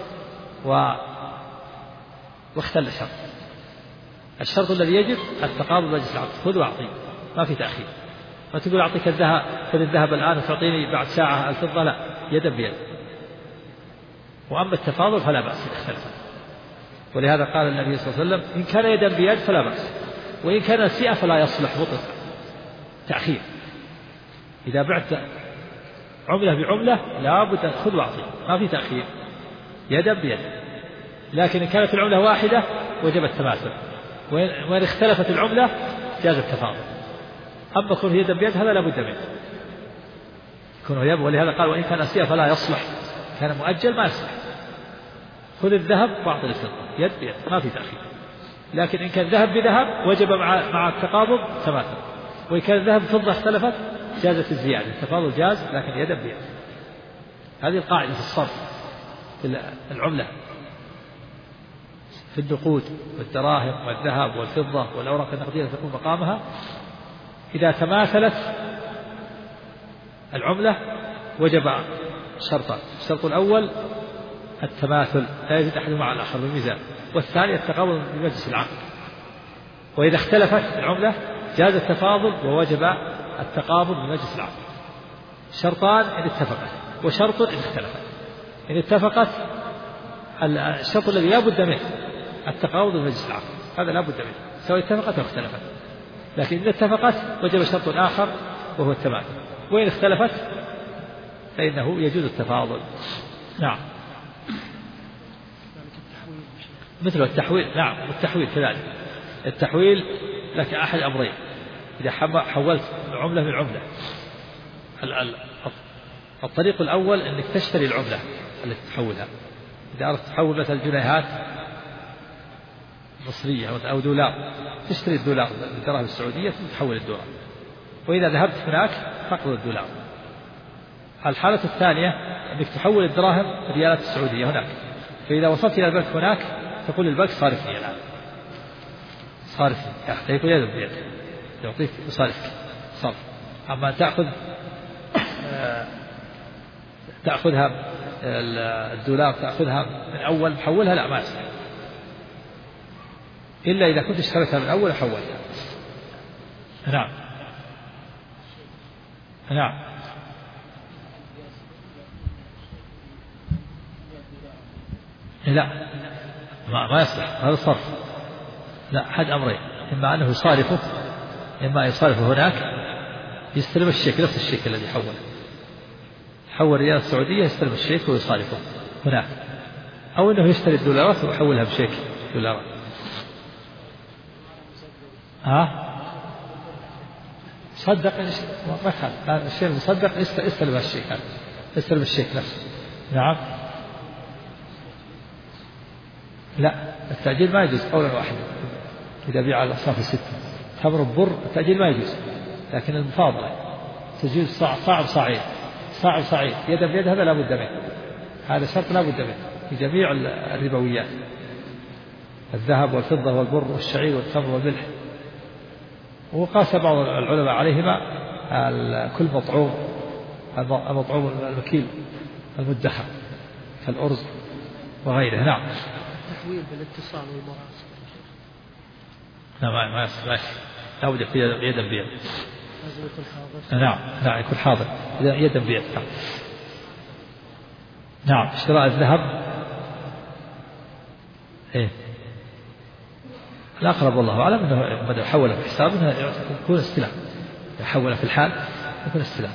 واختل شرط. الشرط الذي يجب التقابض بمجلس العقد، خذ واعطي ما في تأخير. ما تقول أعطيك الذهب خذ الذهب الآن وتعطيني بعد ساعة الفضة، لا، يدا بيد. وأما التفاضل فلا بأس إذا اختلف. ولهذا قال النبي صلى الله عليه وسلم إن كان يدا بيد فلا بأس، وإن كان نسيئة فلا يصلح مطلق تأخير. إذا بعت عملة بعملة لا بد أن خذ واعطي ما في تأخير يدا بيد. لكن إن كانت العملة واحدة وجب التماثل، وإن اختلفت العملة جاز التفاضل. أما كونه يدا بيد هذا لا بد منه، كونه يد. ولهذا قال وإن كان نسيئة فلا يصلح، كان مؤجل ما يصلح. خذ الذهب واعطي الفضة يد بيد ما في تأخير. لكن إن كان ذهب بذهب وجب مع التقابض تماثل، وإن كان الذهب بفضة اختلفت جازت الزيادة. التفاضل جاز لكن يدا بيد. هذه القاعدة في الصرف في العملة في النقود والدراهم والذهب والفضة والأوراق النقدية تكون مقامها. إذا تماثلت العملة وجب شرطان: الشرط الأول التماثل لا يزيد أحدهما على الآخر بالميزان، والثاني التقابض بمجلس العقد. وإذا اختلفت العملة جاز التفاضل ووجب التقابض بمجلس العقد. شرطان إن اتفقت، وشرط إن اختلفت. إن اتفقت الشرط الذي لا بد منه التقابض بمجلس العقد، هذا لا بد منه سواء اتفقت أو اختلفت. لكن إذا اتفقت وجب شرط آخر وهو التماثل. وإن اختلفت فإنه يجوز التفاضل. نعم. مثل التحويل. نعم، والتحويل كذلك. التحويل لك أحد أمرين: إذا حولت عملة من عملة، الطريق الأول أنك تشتري العملة التي تحولها. إذا أردت تحول مثلا جنيهات مصرية أو دولار، تشتري الدولار بالدراهم السعودية تحول الدولار، وإذا ذهبت هناك تقبض الدولار. الحالة الثانية أنك تحول الدراهم ريالات السعودية هناك، فإذا وصلت إلى البنك هناك تقول للبنك صارفني الآن، صارفني، يقول يد بيد، يعطيك يصارفك صرف. أما تأخذها الدولار تأخذها من أول محولها، لا، ما يصح إلا إذا كنت اشتريتها من أول حولتها. نعم. نعم. لا، ما يصلح هذا الصرف. لا، أحد أمرين: إما أنه يصارفه، إما يصارفه هناك يستلم الشيك، نفس الشيك الذي حول ريال السعودية، يستلم الشيك ويصارفه هناك، أو أنه يشتري الدولارات ويحولها بشيك دولارات. صدق مثلا الشيء المصدق يستلم الشيك، يستلم الشيك نفسه. نعم. لا، التأجيل ما يجوز قولا واحدا. إذا بيع الأصناف الستة تمر البر، التأجيل ما يجوز، لكن المفاضلة تجوز. صاع بصاعين، صاع بصاعين، يدا بيد، هذا لا بد منه، هذا شرط لا بد منه في جميع الربويات: الذهب والفضة والبر والشعير والتمر والملح. وقاس بعض العلماء عليهما كل مطعوم المكيل المدخر كالأرز وغيره. نعم. التحويل بالاتصال والمراسل. لا، ما يصح، لا بد يكون يدا بيد. لازم يكون حاضر. نعم، يكون حاضر يدا بيد. نعم. اشتراء الذهب الأقرب والله أعلم أنه بدأ حول في حساب أنه يكون استلام، يحول في الحال يكون استلام.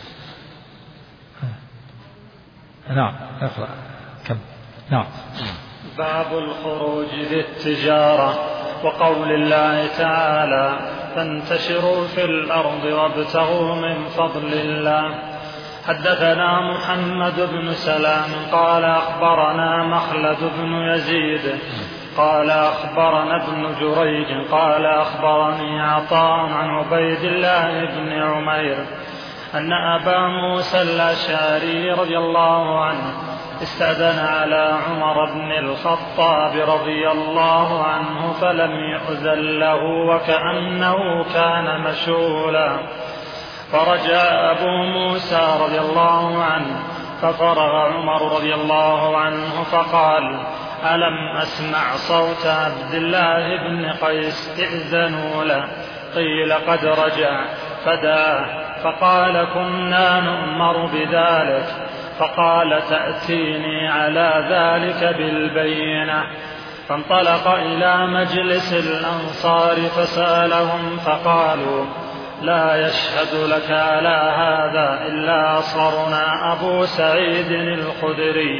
نعم. اقرأ كم. نعم. باب الخروج للتجارة، وقول الله تعالى: فانتشروا في الأرض وابتغوا من فضل الله. حدثنا محمد بن سلام قال أخبرنا مخلد بن يزيد قال أخبرنا ابن جريج قال أخبرني عطاء عن عبيد الله بن عمير أن أبا موسى الأشعري رضي الله عنه استأذن على عمر بن الخطاب رضي الله عنه فلم يؤذن له وكأنه كان مشغولا، فرجع أبو موسى رضي الله عنه ففرغ عمر رضي الله عنه فقال: ألم أسمع صوت عبد الله بن قيس ائذنوا له؟ قيل: قد رجع. فدعا فقال: كنا نؤمر بذلك. فقال: تأتيني على ذلك بالبينة. فانطلق إلى مجلس الأنصار فسألهم فقالوا: لا يشهد لك على هذا إلا أصغرنا أبو سعيد الخدري.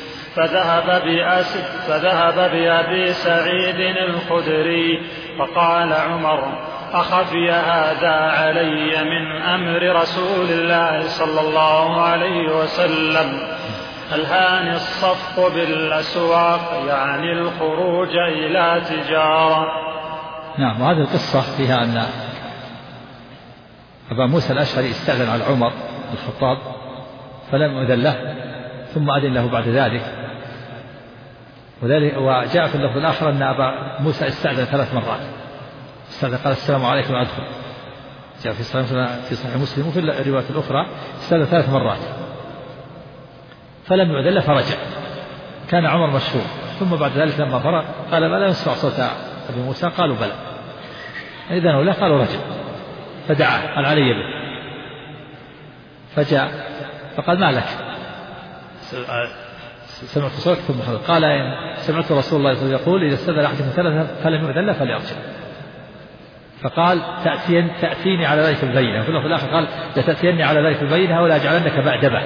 فذهب بأبي سعيد الخدري فقال عمر: أخفي هذا علي من أمر رسول الله صلى الله عليه وسلم؟ ألهاني الصفق بالأسواق، يعني الخروج إلى تجارة. نعم. وهذه القصة فيها أن أبا موسى الأشعري استأذن على عمر بن الخطاب فلم يؤذن له، ثم أذن له بعد ذلك. وجاء في اللفظ الآخر أن أبا موسى استأذن 3 مرات. استأذن قال: السلام عليكم وأدخل. جاء في صحيح مسلم، وفي الرواية الأخرى استأذن 3 مرات فلم يؤذن له فرجع. كان عمر مشهور. ثم بعد ذلك لما فرغ قال: ما لا يسمع صوت أبي موسى؟ قالوا: بلى. إذن له قالوا: رجع. فدعا قال: علي به. فجاء فقال: ما لك؟ سمعت صوتك ثم خرج. قال: سمعت رسول الله صلى الله عليه وسلم يقول: إذا استأذن أحدكم 3 فلم يؤذن له فليرجع. فقال تأتيني على ذلك البينة، في الآخر قال لتأتيني على ذلك البينة ولا أجعلنك مأدبة،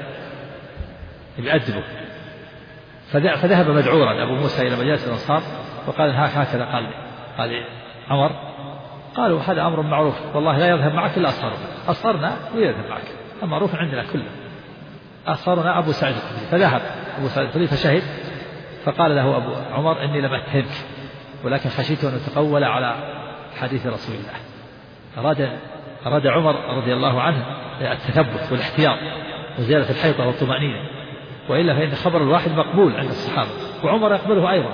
يؤدبه. فذهب مذعورا أبو موسى إلى مجالس الأنصار وقال هكذا قال لي عمر. قالوا هذا أمر معروف، والله لا يذهب معك إلا أصغرنا ويذهب معك، المعروف عندنا كله، أصغرنا أبو سعيد الخدري. فذهب أبو سعيد الخدري فشهد، فقال له أبو عمر إني لم أتهمك ولكن خشيت أن أتقول على حديث رسول الله. أراد عمر رضي الله عنه التثبت والاحتياط وزيادة الحيطة والطمأنينة، وإلا فإن خبر الواحد مقبول عند الصحابة، وعمر يقبله أيضا،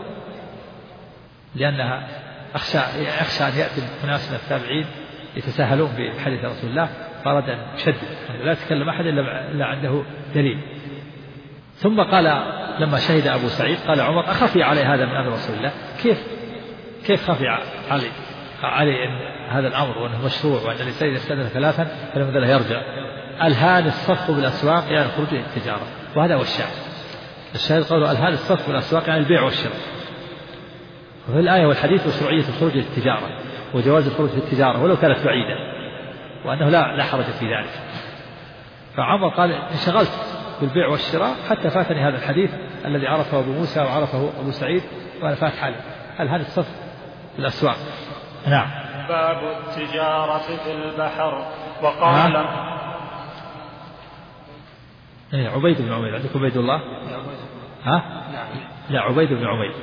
لأنها أخشى أن يأتي أناس من التابعين يتساهلون بحديث رسول الله، فأراد أن يشدد لا يتكلم أحد إلا عنده دليل. ثم قال لما شهد أبو سعيد قال عمر أخفي علي هذا من أمر رسول الله؟ كيف خفي علي أن هذا الأمر وأنه مشروع وأن الإنسان إذا استأذن ثلاثا فلم له يرجع؟ الهان الصفق بالأسواق يعني الخروج إلى التجارة، وهذا هو الشاهد قالوا الهان الصفق بالأسواق يعني البيع والشراء. وفي الآية والحديث مشروعية الخروج إلى التجارة وجواز الخروج في التجارة ولو كانت بعيدة، وأنه لا حرج في ذلك. فعمر قال انشغلت بالبيع والشراء حتى فاتني هذا الحديث الذي عرفه أبو موسى وعرفه أبو سعيد وأنا فات حالي. الهان الصفق بالأسواق. نعم. باب التجارة في البحر. وقال عبيد بن عمير. عندكم عبيد الله؟ لا عبيد بن عمير.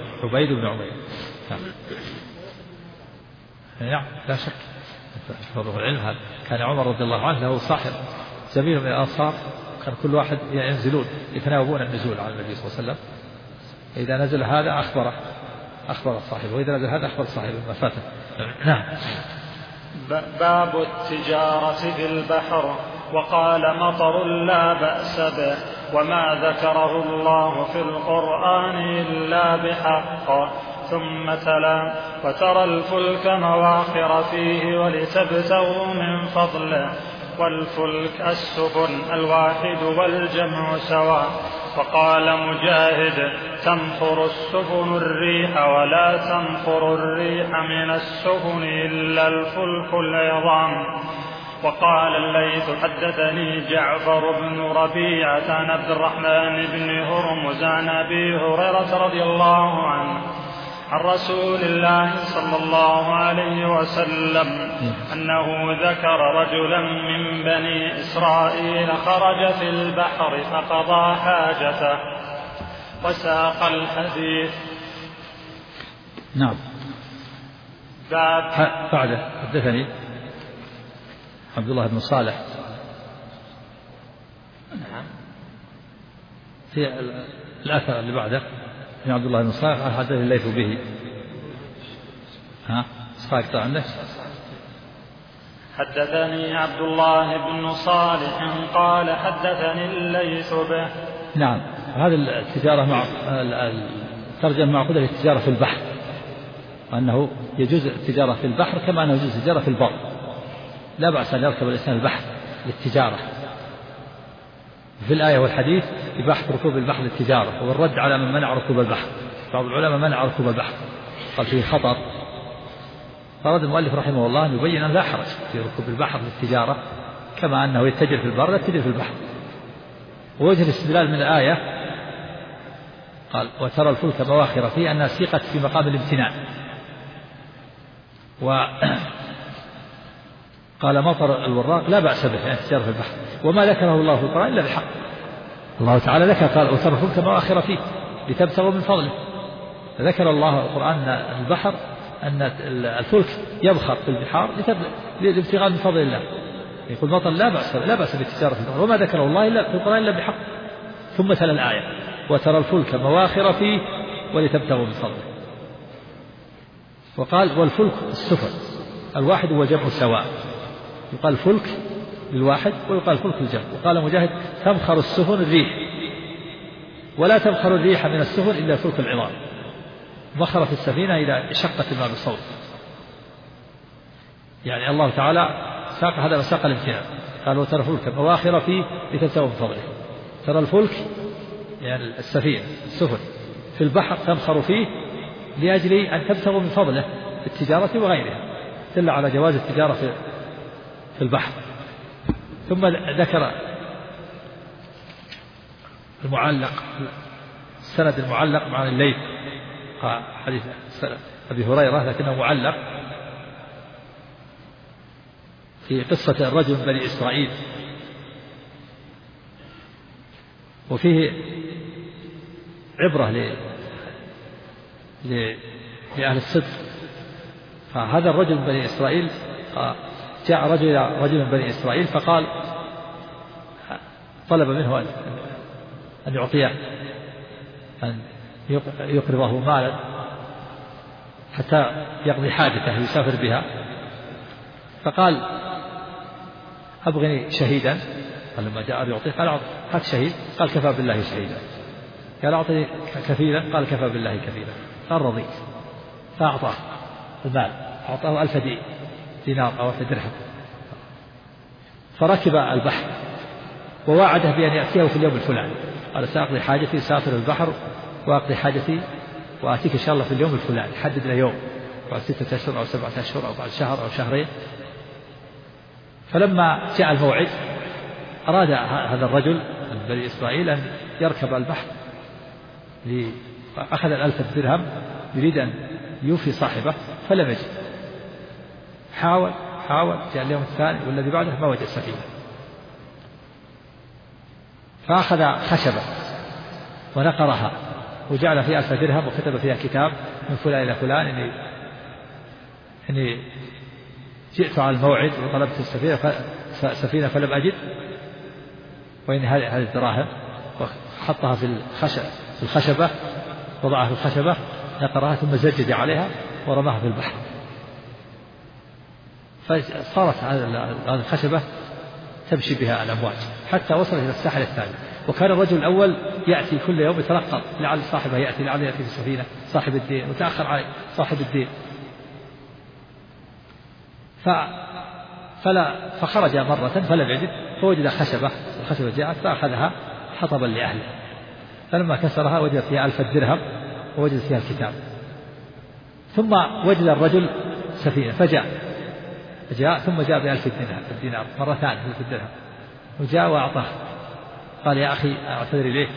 نعم لا شك فضل العلم. هذا كان عمر رضي الله عنه له صاحب زميل من الأنصار، كان كل واحد ينزلون يتناوبون النزول على النبي صلى الله عليه وسلم، إذا نزل هذا أخبر صاحبه، وإذا نزل هذا أخبر صاحبه ما فاته. نعم. باب التجارة في البحر. وقال مطر لا بأس به وما ذكره الله في القرآن إلا بحق. ثم تلا وترى الفلك مواخر فيه ولتبتغوا من فضله والفلك السفن الواحد والجمع سواء. وقال مجاهد تنفر السفن الريح ولا تنفر الريح من السفن إلا الفلك العظام. وقال الليث حدثني جعفر بن ربيعة عن عبد الرحمن بن هرمز عن أبي هريرة رضي الله عنه عن رسول الله صلى الله عليه وسلم أنه ذكر رجلا من بني إسرائيل خرج في البحر فقضى حاجته وساق الحديث. نعم. بعد حدثني عبد الله بن صالح في الأثر اللي بعده من عبد الله بن صالح حدثني الليث به. صالح عنده. حدثني عبد الله بن صالح قال حدثني الليث به. نعم. هذه التجارة مع الترجمة معقودة للتجارة في البحر، وأنه يجوز التجارة في البحر كما أنه يجوز التجارة في البر، لا بأس أن يركب الإنسان البحر للتجارة. في الآية والحديث إباحة ركوب البحر للتجارة، والرد على من منع ركوب البحر. بعض العلماء منع ركوب البحر قال فيه خطر، فأراد المؤلف رحمه الله أن يبين أن لا حرج في ركوب البحر للتجارة كما أنه يتجر في البر يتجر في البحر. ووجه الاستدلال من الآية قال وترى الفلك مواخر فيه أنها سيقت في مقام الامتناع. قال مطر الوراق لا بأس به التجارة في البحر، وما ذكره الله في القرآن إلا بحق. الله تعالى ذكر قال وترى الفلك مواخر فيه لتبتغوا من فضله. ذكر الله القرآن البحر أن الفلك يبخر في البحار لابتغاء من فضل الله. يقول مطر لا بأس بالتجارة في البحر، وما ذكره الله إلا في القرآن إلا بحق. ثم تلا الآية وترى الفلك مواخر فيه ولتبتغوا من فضله. وقال والفلك السفن الواحد والجمع سواء، يقال فلك للواحد ويقال فلك للجمع. وقال مجاهد تبخر السفن الريح ولا تبخر الريح من السفن إلا فلك العظام. بخرت السفينة إذا شقت الماء بالصوت، يعني الله تعالى ساق هذا وساق الامتنان. قال وترى الفلك مواخر فيه لتبتغوا من فضله. ترى الفلك يعني السفينة السفن في البحر تبخر فيه لأجل أن تبتغوا من فضله في التجارة وغيرها. دل على جواز التجارة في البحر. ثم ذكر المعلق، السند المعلق مع الليث، حديث أبي هريرة لكنه معلق في قصة الرجل من بني إسرائيل، وفيه عبرة لأهل الصدق. فهذا الرجل من بني إسرائيل جاء رجل من بني إسرائيل فقال، طلب منه أن يعطيه، أن يقرضه مالا حتى يقضي حاجته يسافر بها. فقال أبغني شهيدا. قال لما جاء يعطيه قال هات شهيد. قال كفى بالله شهيدا. قال أعطني كفيلا. قال كفى بالله كفيلا. قال رضيت. فأعطاه المال، أعطاه 1000 دينار أو 1000 درهم. فركب البحر ووعده بأن يأتيه في اليوم الفلاني. قال سأقضي حاجتي، سافر البحر وأقضي حاجتي وأتيك إن شاء الله في اليوم الفلاني. حدد له يوم، بعد 6 أشهر أو 7 أشهر أو بعد شهر أو شهرين. فلما جاء الموعد أراد هذا الرجل من بني إسرائيل أن يركب البحر، أخذ 1000 درهم يريد أن يوفي صاحبه فلم يجد. حاول جاء اليوم الثاني والذي بعده ما وجد سفينة. فأخذ خشبة ونقرها وجعل فيها 1000 درهم وكتب فيها كتاب من فلان إلى فلان إني جئت على الموعد وطلبت السفينة فلم أجد، وإن هذه الدراهم. وحطها في الخشبة، وضعها في الخشبة، نقرها ثم زجد عليها ورماها في البحر. فصارت هذه الخشبة تمشي بها الأمواج حتى وصلت إلى الساحل الثاني. وكان الرجل الأول يأتي كل يوم يترقب لعل صاحبه يأتي، لعل يأتي في السفينة صاحب الدين، وتأخر عليه صاحب الدين. فخرج مرة فلم يجد، فوجد خشبة، الخشبة جاءت فأخذها حطبا لأهله. فلما كسرها وجد فيها 1000 درهم ووجد فيها الكتاب. ثم وجد الرجل سفينة فجاء ثم جاء ب1000 دينار مرة ثانية 1000 درهم، وجاء وأعطاه. قال يا أخي أعتذر إليك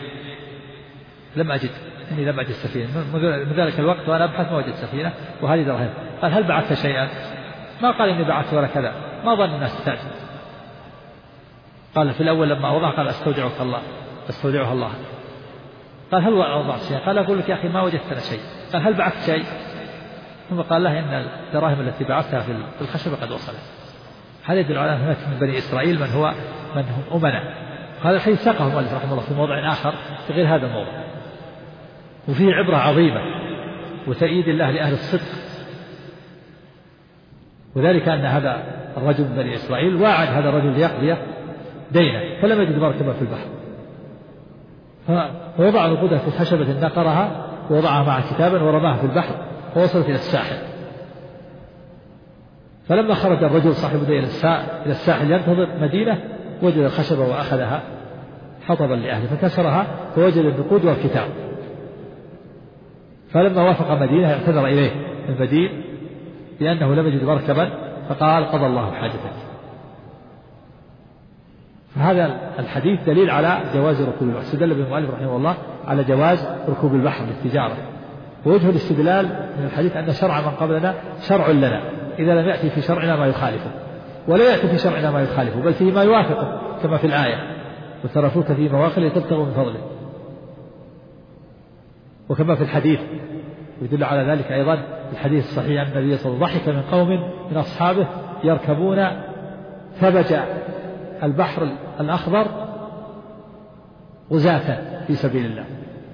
إني لم أجد سفينة من ذلك الوقت وأنا أبحث ما وجدت سفينة وهذه دراهم. قال هل بعثت شيئا؟ ما قال إني بعثت ولا كذا، ما ظن الناس تأتي. قال في الأول لما أوضع قال أستودعها الله. قال هل وضعت شيئا؟ قال أقول لك يا أخي ما وجدت شيء. قال هل بعثت شيء؟ ثم قال له إن الدراهم التي بعثتها في الخشبة قد وصلت. هذا يدل على هناك من بني إسرائيل من هم أمنا. هذا الحديث ساقه المؤلف رحمه الله في موضع آخر في غير هذا الموضع، وفيه عبرة عظيمة وتأييد الله لأهل الصدق. وذلك أن هذا الرجل من بني إسرائيل واعد هذا الرجل ليقضي دينه فلم يجد مركبا في البحر، فوضع نقودها في خشبة نقرها ووضعها مع كتابا ورماها في البحر ووصلت إلى الساحل. فلما خرج الرجل صاحب الدين إلى الساحل ينتظر مدينة وجد الخشبة وأخذها حطبا لأهله فكسرها فوجد النقود والكتاب. فلما وافق مدينة اعتذر إليه المدين بأنه لم يجد مركبا فقال قضى الله حاجتك. فهذا الحديث دليل على جواز ركوب البحر. استدل بالمؤلف رحمه الله على جواز ركوب البحر للتجارة. ووجه الاستدلال من الحديث أن شرع من قبلنا شرع لنا إذا لم يأتي في شرعنا ما يخالفه، ولا يأتي في شرعنا ما يخالفه بل فيه ما يوافقه كما في الآية وتركوك في مواقع لتبتغوا من فضله. وكما في الحديث يدل على ذلك أيضا الحديث الصحيح أن النبي صلى الله عليه وسلم ضحك من قوم من أصحابه يركبون ثبج البحر الأخضر غزاة في سبيل الله.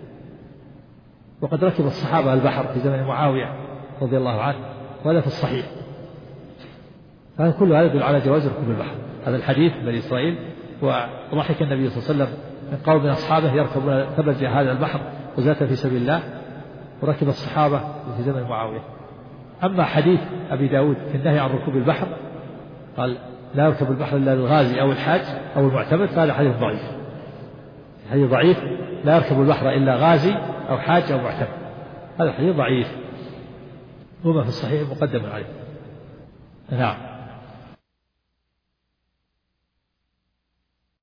وقد ركب الصحابة البحر في زمن معاوية رضي الله عنه وهذا في الصحيح. فهذا كل هذا يدل على جواز ركوب البحر. هذا الحديث بني إسرائيل وضحك النبي صلى الله عليه وسلم من قوم من أصحابه يركبون ثبج هذا البحر غزاة في سبيل الله، وركب الصحابة في زمن معاوية. أما حديث أبي داود في النهي عن ركوب البحر قال لا يركب البحر إلا الغازي أو الحاج أو المعتمر، فهذا حديث ضعيف. حديث ضعيف، لا يركب البحر إلا غازي أو حاج أو معتمر، هذا حديث ضعيف وما في الصحيح مقدم عليه. نعم.